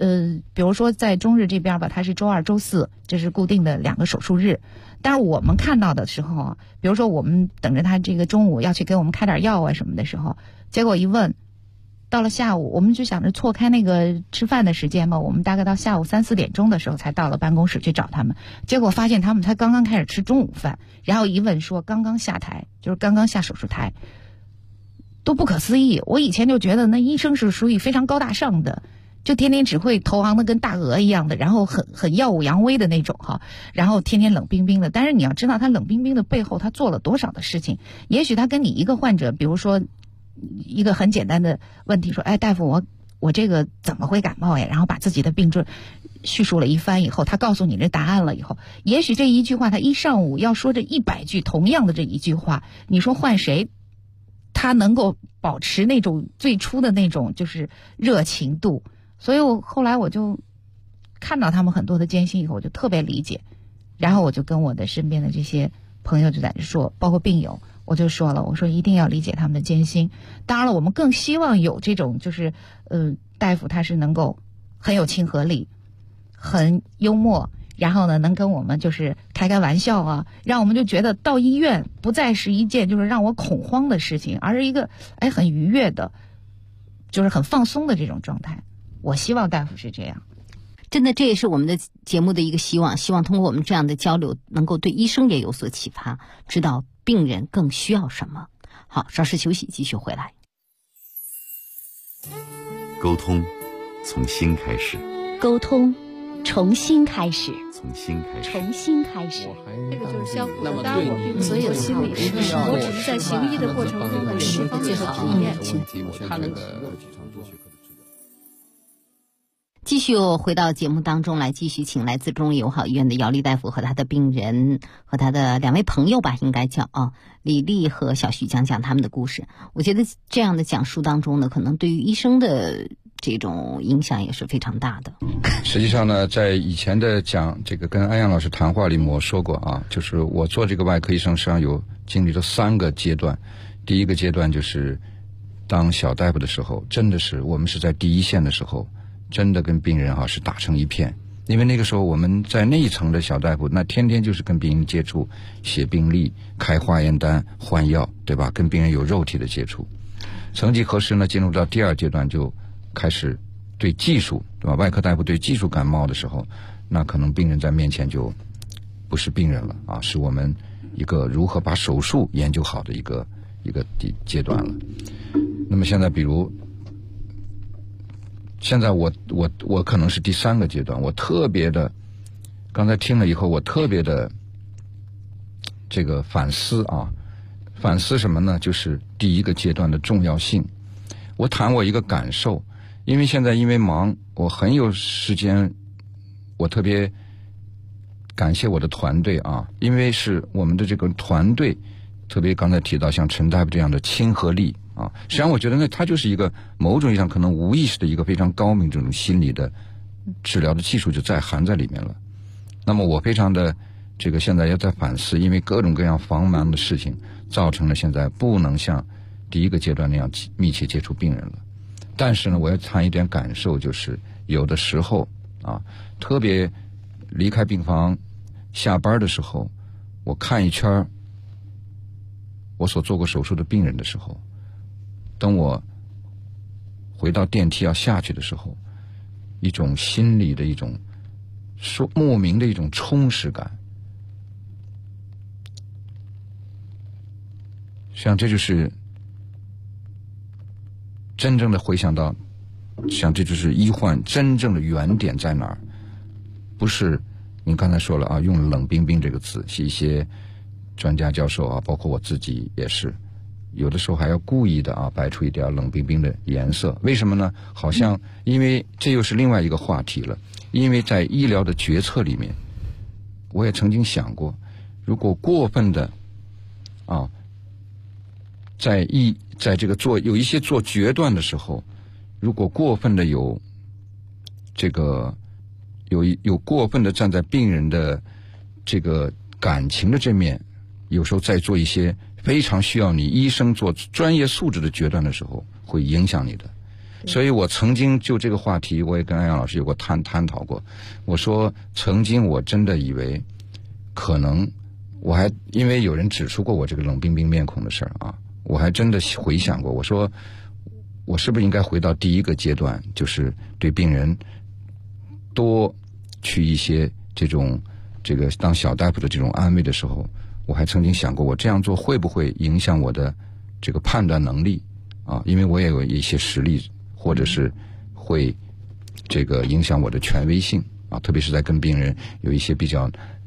比如说在中日这边吧，它是周二、周四，这是固定的2个手术日。但是我们看到的时候，比如说我们等着他这个中午要去给我们开点药啊什么的时候，结果一问，到了下午，我们就想着错开那个吃饭的时间嘛，我们大概到下午3、4点钟的时候才到了办公室去找他们，结果发现他们才刚刚开始吃中午饭，然后一问说刚刚下台，就是刚刚下手术台，都不可思议。我以前就觉得那医生是属于非常高大上的，就天天只会投行的跟大鹅一样的，然后很耀武扬威的那种哈，然后天天冷冰冰的。但是你要知道他冷冰冰的背后他做了多少的事情。也许他跟你一个患者，比如说一个很简单的问题，说哎大夫我这个怎么会感冒呀，然后把自己的病症叙述了一番以后，他告诉你这答案了以后，也许这一句话他一上午要说这100句同样的这一句话，你说换谁他能够保持那种最初的那种就是热情度。所以后来我就看到他们很多的艰辛以后，我就特别理解，然后我就跟我的身边的这些朋友就在这说，包括病友，我就说了，我说一定要理解他们的艰辛。当然了，我们更希望有这种就是大夫他是能够很有亲和力，很幽默，然后呢能跟我们就是开玩笑啊，让我们就觉得到医院不再是一件就是让我恐慌的事情，而是一个很愉悦的，就是很放松的这种状态。我希望大夫是这样。 真的，这也是我们的节目的一个希望，希望通过我们这样的交流能够对医生也有所启发，知道病人更需要什么。好，稍事休息，继续回来。 沟通从心开始， 沟通重新开始， 从心开始， 重新开始。 这个就是相互的，当然我并不是有心理师，我只是在行医的过程中的释放这个体验。 他能继续回到节目当中来，继续请来自中日友好医院的姚丽大夫和他的病人和他的2位朋友吧，应该叫李丽和小徐讲讲他们的故事。我觉得这样的讲述当中呢，可能对于医生的这种影响也是非常大的。 实际上呢，在以前的讲这个跟安阳老师谈话里面我说过啊，就是我做这个外科医生实际上有经历了3个阶段。第一个阶段就是当小大夫的时候，真的是我们是在第一线的时候，真的跟病人是打成一片。因为那个时候我们在那一层的小大夫，那天天就是跟病人接触，写病历、开化验单、换药，对吧？跟病人有肉体的接触。曾几何时呢，进入到第2阶段，就开始对技术，对吧？外科大夫对技术感冒的时候，那可能病人在面前就不是病人了啊，是我们一个如何把手术研究好的一个阶段了。那么现在比如现在我可能是第3个阶段，我特别的，刚才听了以后，我特别的这个反思啊，反思什么呢？就是第1个阶段的重要性。我谈我一个感受，因为现在因为忙，我很有时间，我特别感谢我的团队啊，因为是我们的这个团队，特别刚才提到像陈大夫这样的亲和力。实际上我觉得呢，它就是一个某种意义上可能无意识的一个非常高明这种心理的治疗的技术就含在里面了。那么我非常的这个现在也在反思，因为各种各样繁忙的事情造成了现在不能像第1个阶段那样密切接触病人了。但是呢，我要谈一点感受，就是有的时候特别离开病房下班的时候，我看一圈我所做过手术的病人的时候，等我回到电梯要下去的时候，一种心理的一种莫名的一种充实感。实际上这就是真正的回想到，像这就是医患真正的原点在哪儿？不是您刚才说了用冷冰冰这个词，是一些专家教授包括我自己也是。有的时候还要故意的摆出一点冷冰冰的颜色，为什么呢？好像因为这又是另外一个话题了。因为在医疗的决策里面，我也曾经想过，如果过分的在这个有一些做决断的时候，如果过分的有这个有过分的站在病人的这个感情的这面，有时候在做一些非常需要你医生做专业素质的决断的时候，会影响你的。 所以我曾经就这个话题，我也跟安阳老师有过探讨过。我说，曾经我真的以为，可能我还因为有人指出过我这个冷冰冰面孔的事儿啊，我还真的回想过。我说，我是不是应该回到第一个阶段，就是对病人多去一些这个当小大夫的这种安慰的时候，我还曾经想过，我这样做会不会影响我的这个判断能力啊？因为我也有一些实力，或者是会这个影响我的权威性啊，特别是在跟病人有一些比较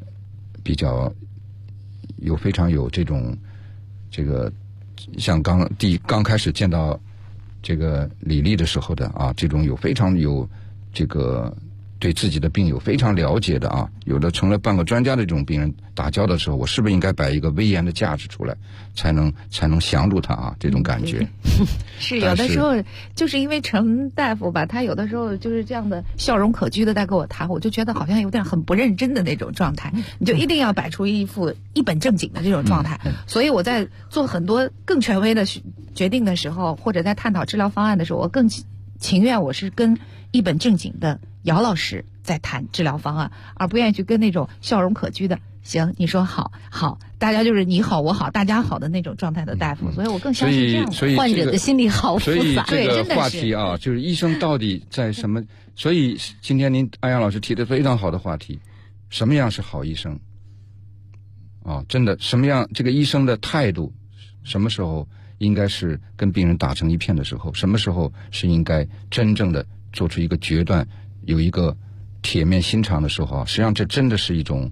有非常有这个像刚开始见到这个李丽的时候的啊，这种有非常有这个对自己的病有非常了解的啊，有的成了半个专家的这种病人打交道的时候，我是不是应该摆一个威严的架势出来，才能降住他啊？这种感觉是有的时候就是因为陈大夫吧，他有的时候就是这样的笑容可掬的在跟我谈，我就觉得好像有点很不认真的那种状态，你就一定要摆出一副一本正经的这种状态。所以我在做很多更权威的决定的时候，或者在探讨治疗方案的时候，我更情愿我是跟一本正经的姚老师在谈治疗方案，而不愿意去跟那种笑容可掬的行你说好大家就是你好我好大家好的那种状态的大夫。所以我更相信这样的患者的心理好复杂。 所以这个话题啊，就是医生到底在什么？所以今天您安阳老师提的非常好的话题，什么样是好医生啊？真的什么样这个医生的态度，什么时候应该是跟病人打成一片的时候，什么时候是应该真正的做出一个决断，有一个铁面心肠的时候啊，实际上这真的是一种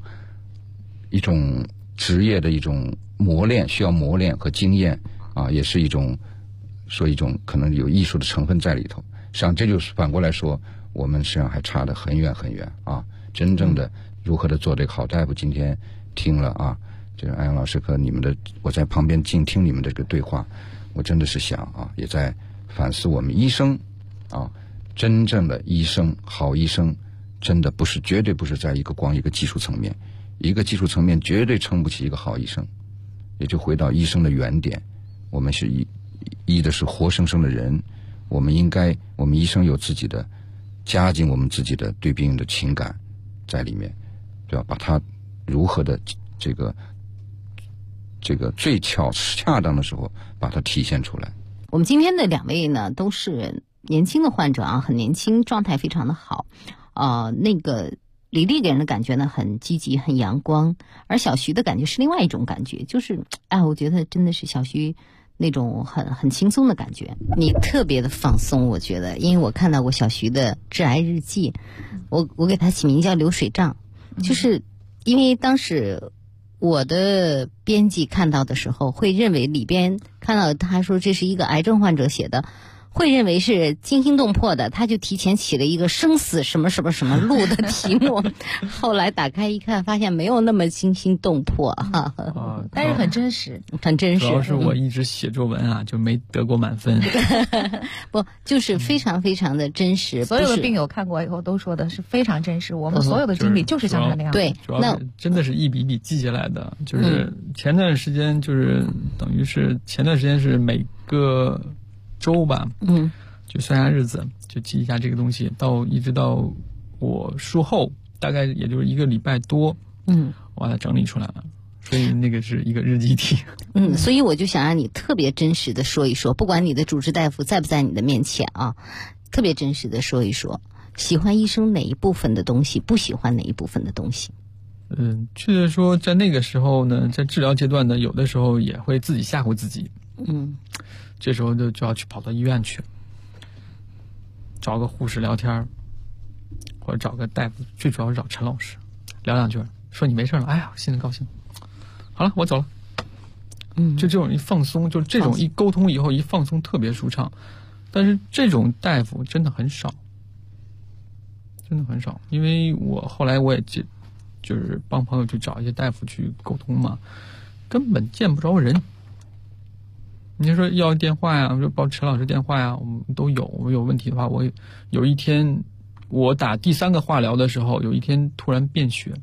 职业的一种磨练，需要磨练和经验啊，也是一种可能有艺术的成分在里头。实际上这就是反过来说，我们实际上还差得很远很远啊！真正的如何的做这个好大夫，今天听了啊，这个安阳老师和你们的，我在旁边静听你们这个对话，我真的是想啊，也在反思我们医生啊，真正的医生，好医生，真的绝对不是在光一个技术层面，一个技术层面绝对撑不起一个好医生。也就回到医生的原点，我们是医的是活生生的人，我们医生有自己的加进我们自己的对病人的情感在里面，对吧？把它如何的这个最恰当的时候把它体现出来。 我们今天的两位呢都是年轻的患者啊，很年轻，状态非常的好。那个李丽给人的感觉呢很积极很阳光，而小徐的感觉是另外一种感觉，就是我觉得真的是小徐那种很轻松的感觉。你特别的放松，我觉得，因为我看到过小徐的致癌日记，我给他起名叫流水账，就是因为当时我的编辑看到的时候会认为里边看到他说这是一个癌症患者写的，会认为是惊心动魄的，他就提前起了一个生死什么什么什么路的题目后来打开一看发现没有那么惊心动魄但是很真实， 很真实。 主要是我一直写作文啊，就没得过满分不，就是非常非常的真实。 所有的病友看过以后都说的是非常真实，我们所有的经历就是像他那样。 对， 那真的是一笔笔记下来的。就是前段时间就是等于是前段时间是每个周吧，就算下日子，就记一下这个东西，一直到我术后大概也就是1个礼拜多，我把它整理出来了，所以那个是一个日记体。 所以我就想让你特别真实的说一说，不管你的主治大夫在不在你的面前啊，特别真实的说一说，喜欢医生哪一部分的东西，不喜欢哪一部分的东西。 确切说在那个时候呢，在治疗阶段呢，有的时候也会自己吓唬自己。这时候就要去跑到医院去，找个护士聊天，或者找个大夫，最主要是找陈老师聊两句，说你没事了，哎呀，心里高兴，好了，我走了。就这种一放松，就这种一沟通以后一放松，特别舒畅。但是这种大夫真的很少，真的很少，因为我后来我也就是帮朋友去找一些大夫去沟通嘛，根本见不着人。你说要电话呀，说报陈老师电话呀，我们都有。我有问题的话，我有一天我打第3个化疗的时候，有一天突然便血，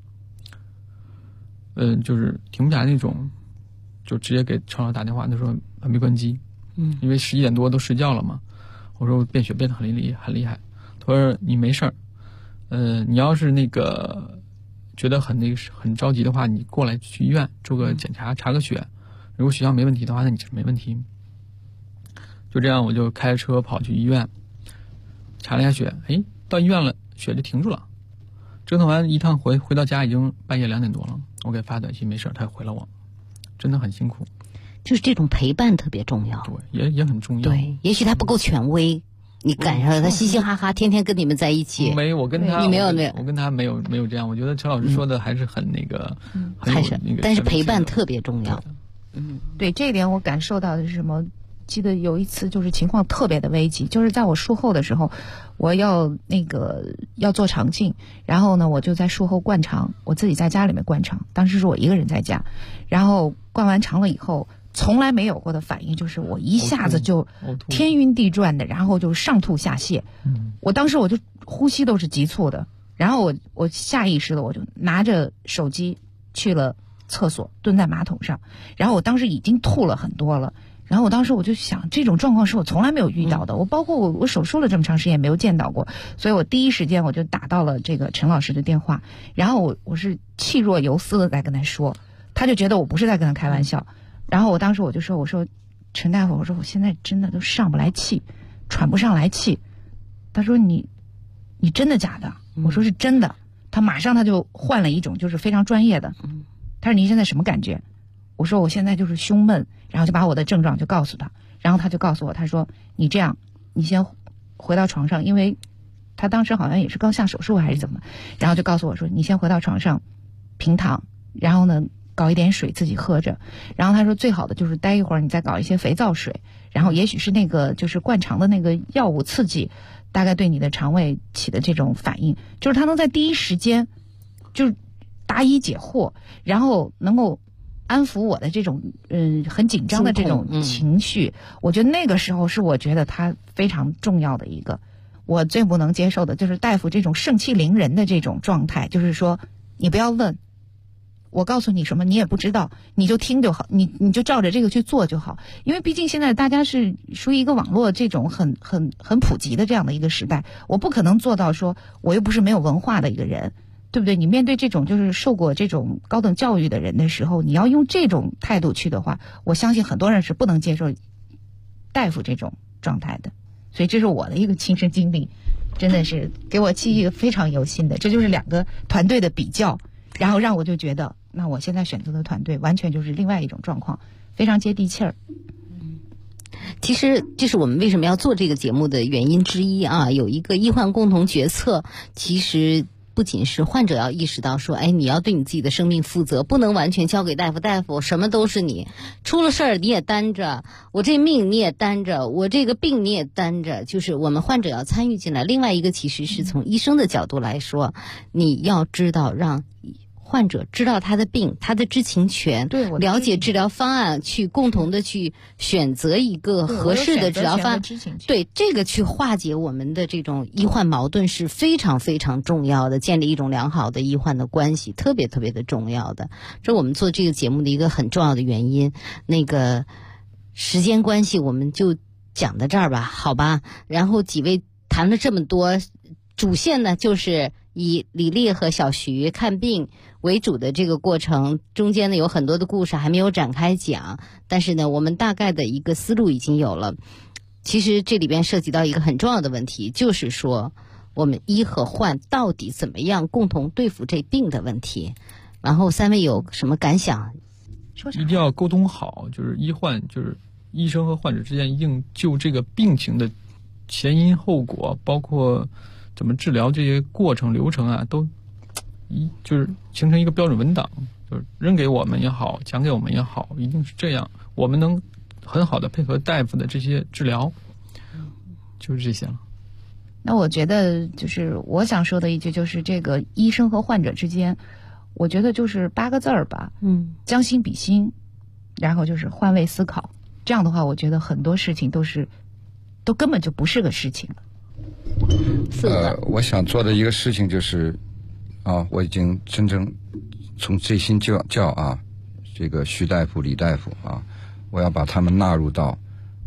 就是停不下来那种，就直接给陈老师打电话，他说还没关机，因为11点多都睡觉了嘛。我我说我便血便得很厉害。他说你没事儿，你要是那个觉得很着急的话，你过来去医院做个检查，查个血。如果血象没问题的话，那你就没问题。就这样，我就开车跑去医院，查了一下血，到医院了，血就停住了。折腾完一趟回到家已经半夜2点多了，我给发短信没事，他回了我，真的很辛苦。 就是这种陪伴特别重要， 对，也很重要。 对，也许他不够权威，你赶上了他嘻嘻哈哈，天天跟你们在一起。 没，我跟他， 你没有我跟他没有这样。我觉得陈老师说的还是很那个， 还是，但是陪伴特别重要。 对，这一点我感受到的是什么？记得有一次就是情况特别的危急，就是在我术后的时候，我要做肠镜，然后呢我就在术后灌肠，我自己在家里面灌肠，当时是我一个人在家，然后灌完肠了以后，从来没有过的反应就是我一下子就天晕地转的，然后就上吐下泻，我当时我就呼吸都是急促的，然后我下意识的我就拿着手机去了厕所，蹲在马桶上，然后我当时已经吐了很多了。然后我当时我就想，这种状况是我从来没有遇到的，我包括我手术了这么长时间也没有见到过，所以我第一时间我就打到了这个陈老师的电话，然后我是气若游丝的在跟他说，他就觉得我不是在跟他开玩笑，然后我当时我说陈大夫，我说我现在真的都上不来气，喘不上来气，他说你真的假的？我说是真的，他马上他就换了一种就是非常专业的，他说您现在什么感觉？我说我现在就是胸闷，然后就把我的症状就告诉他，然后他就告诉我，他说你这样，你先回到床上，因为他当时好像也是刚下手术还是怎么，然后就告诉我说你先回到床上平躺，然后呢搞一点水自己喝着，然后他说最好的就是待一会儿你再搞一些肥皂水，然后也许是那个就是灌肠的那个药物刺激，大概对你的肠胃起的这种反应，就是他能在第一时间就是答疑解惑，然后能够安抚我的这种很紧张的这种情绪，我觉得那个时候是我觉得他非常重要的一个。我最不能接受的就是大夫这种盛气凌人的这种状态，就是说你不要问，我告诉你什么你也不知道，你就听就好，你就照着这个去做就好。因为毕竟现在大家是属于一个网络这种很普及的这样的一个时代，我不可能做到说我又不是没有文化的一个人，对不对？你面对这种就是受过这种高等教育的人的时候，你要用这种态度去的话，我相信很多人是不能接受大夫这种状态的。所以这是我的一个亲身经历，真的是给我记忆非常犹新的。这就是两个团队的比较，然后让我就觉得，那我现在选择的团队完全就是另外一种状况，非常接地气儿。 其实这是我们为什么要做这个节目的原因之一啊，有一个医患共同决策，其实不仅是患者要意识到说，你要对你自己的生命负责，不能完全交给大夫，大夫什么都是你，出了事儿你也担着，我这命你也担着，我这个病你也担着，就是我们患者要参与进来。另外一个其实是从医生的角度来说，你要知道让患者知道他的病，他的知情权，对，了解治疗方案，去共同的去选择一个合适的治疗方案，对，这个去化解我们的这种医患矛盾是非常非常重要的，建立一种良好的医患的关系，特别特别的重要的。这是我们做这个节目的一个很重要的原因。那个时间关系我们就讲到这儿吧，好吧？然后几位谈了这么多，主线呢就是以李丽和小徐看病为主的这个过程，中间呢有很多的故事还没有展开讲，但是呢我们大概的一个思路已经有了。其实这里边涉及到一个很重要的问题，就是说我们医和患到底怎么样共同对付这病的问题。然后三位有什么感想？ 一定要沟通好，就是医患，就是医生和患者之间一定就这个病情的前因后果，包括怎么治疗这些过程流程啊，都就是形成一个标准文档，就是扔给我们也好，讲给我们也好，一定是这样，我们能很好的配合大夫的这些治疗，就是这些了。 那我觉得就是我想说的一句，就是这个医生和患者之间，我觉得就是8个字儿吧，将心比心，然后就是换位思考。这样的话，我觉得很多事情都根本就不是个事情了。 我想做的一个事情就是我已经真正从这心叫这个徐大夫、李大夫我要把他们纳入到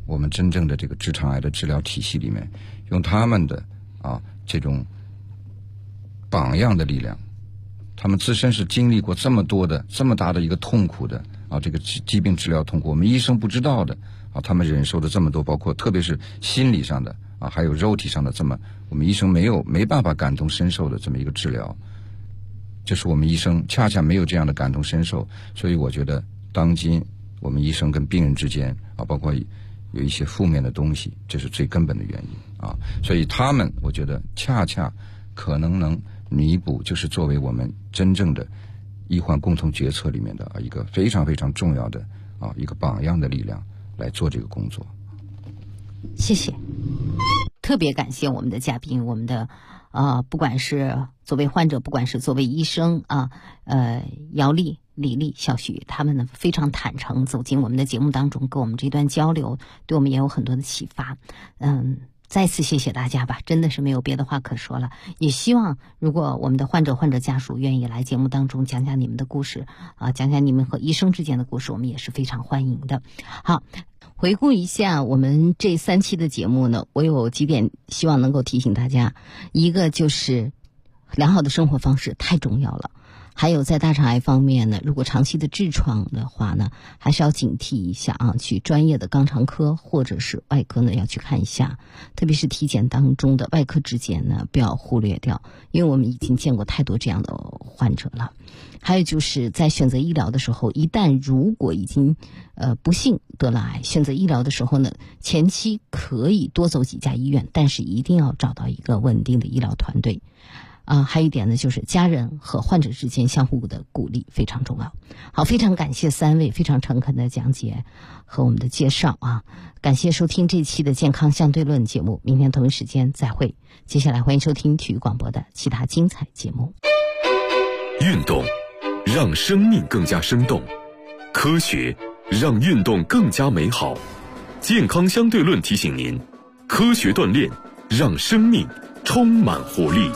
我们真正的这个直肠癌的治疗体系里面，用他们的这种榜样的力量，他们自身是经历过这么大的一个痛苦的这个疾病治疗痛苦，我们医生不知道的他们忍受的这么多，包括特别是心理上的还有肉体上的我们医生没办法感同身受的这么一个治疗，就是我们医生恰恰没有这样的感同身受，所以我觉得当今我们医生跟病人之间包括有一些负面的东西，这是最根本的原因所以他们我觉得恰恰可能能弥补，就是作为我们真正的医患共同决策里面的一个非常非常重要的一个榜样的力量来做这个工作。 谢谢，特别感谢我们的嘉宾，我们的不管是作为患者，不管是作为医生姚丽、李丽、小许，他们呢非常坦诚走进我们的节目当中，跟我们这段交流，对我们也有很多的启发。再次谢谢大家吧，真的是没有别的话可说了。也希望如果我们的患者家属愿意来节目当中讲讲你们的故事讲讲你们和医生之间的故事，我们也是非常欢迎的。好，回顾一下我们这3期的节目呢，我有几点希望能够提醒大家。一个就是良好的生活方式太重要了，还有在大肠癌方面呢，如果长期的痔疮的话呢，还是要警惕一下去专业的肛肠科或者是外科呢要去看一下，特别是体检当中的外科质检呢不要忽略掉，因为我们已经见过太多这样的患者了。还有就是在选择医疗的时候，一旦如果已经不幸得了癌，选择医疗的时候呢，前期可以多走几家医院，但是一定要找到一个稳定的医疗团队。还有一点呢，就是家人和患者之间相互的鼓励非常重要。好，非常感谢3位非常诚恳的讲解和我们的介绍感谢收听这期的健康相对论节目，明天同一时间再会。接下来欢迎收听体育广播的其他精彩节目。 运动让生命更加生动，科学让运动更加美好。健康相对论提醒您，科学锻炼让生命充满活力。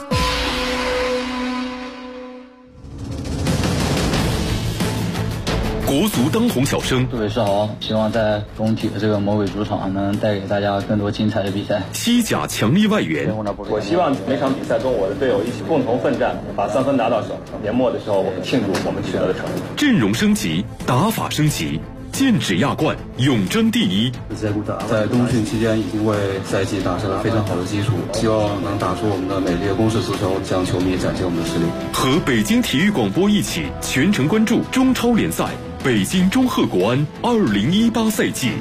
国足当红小生， 各位是好，希望在工体的这个魔鬼主场能带给大家更多精彩的比赛。 西甲强力外援， 我希望每场比赛跟我的队友一起共同奋战，把3分拿到手。年末的时候，我们庆祝我们取得的成绩。 阵容升级，打法升级，剑指亚冠，永争第一。 在冬训期间已经为赛季打下了非常好的基础，希望能打出我们的美丽的攻势足球，向球迷展现我们的实力。 和北京体育广播一起全程关注中超联赛北京中赫国安2018赛季。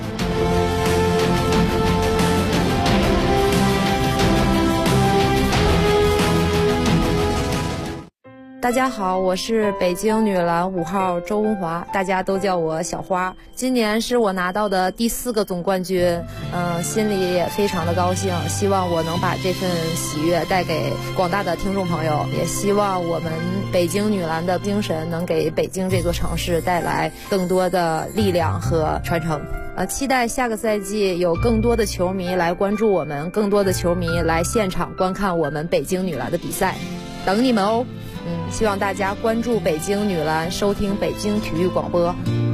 大家好，我是北京女篮5号周文华，大家都叫我小花。今年是我拿到的第4个总冠军，心里也非常的高兴，希望我能把这份喜悦带给广大的听众朋友，也希望我们北京女篮的精神能给北京这座城市带来更多的力量和传承。期待下个赛季有更多的球迷来关注我们，更多的球迷来现场观看我们北京女篮的比赛，等你们哦。希望大家关注北京女篮，收听北京体育广播。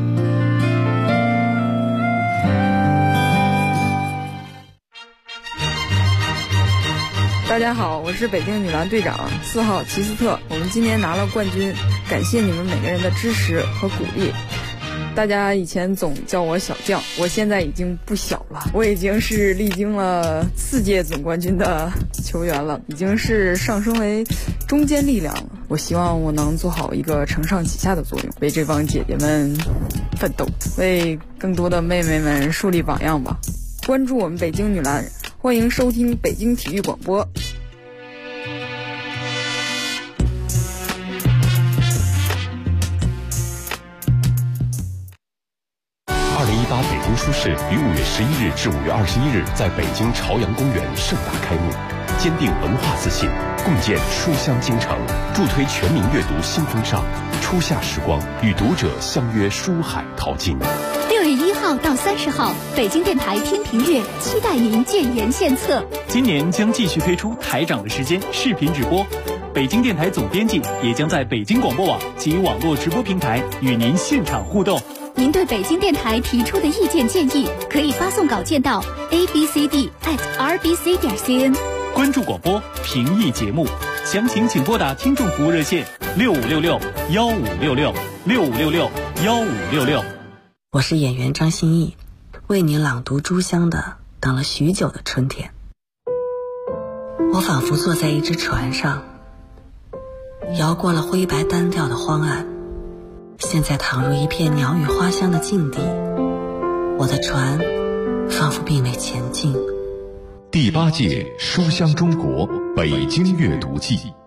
大家好，我是北京女篮队长4号齐斯特，我们今年拿了冠军，感谢你们每个人的支持和鼓励。大家以前总叫我小将，我现在已经不小了，我已经是历经了4届总冠军的球员了，已经是上升为中坚力量了。我希望我能做好一个承上启下的作用，为这帮姐姐们奋斗，为更多的妹妹们树立榜样吧。关注我们北京女篮，欢迎收听北京体育广播。 2018北京书市于5月11日至5月21日在北京朝阳公园盛大开幕，坚定文化自信，共建书香京城，助推全民阅读新风尚。初夏时光，与读者相约书海淘金。 6月1号到30号，北京电台天平月期待您建言献策。 今年将继续推出台长的时间视频直播，北京电台总编辑也将在北京广播网及网络直播平台与您现场互动。 您对北京电台提出的意见建议，可以发送稿件到 abcd@rbc.cn。 关注广播，评议节目，详情请拨打听众服务热线6566-1566-6566-1566。 我是演员张歆艺，为您朗读朱湘的《等了许久的春天》。我仿佛坐在一只船上，摇过了灰白单调的荒岸，现在躺入一片鸟语花香的境地，我的船仿佛并未前进。 第8届书香中国北京阅读季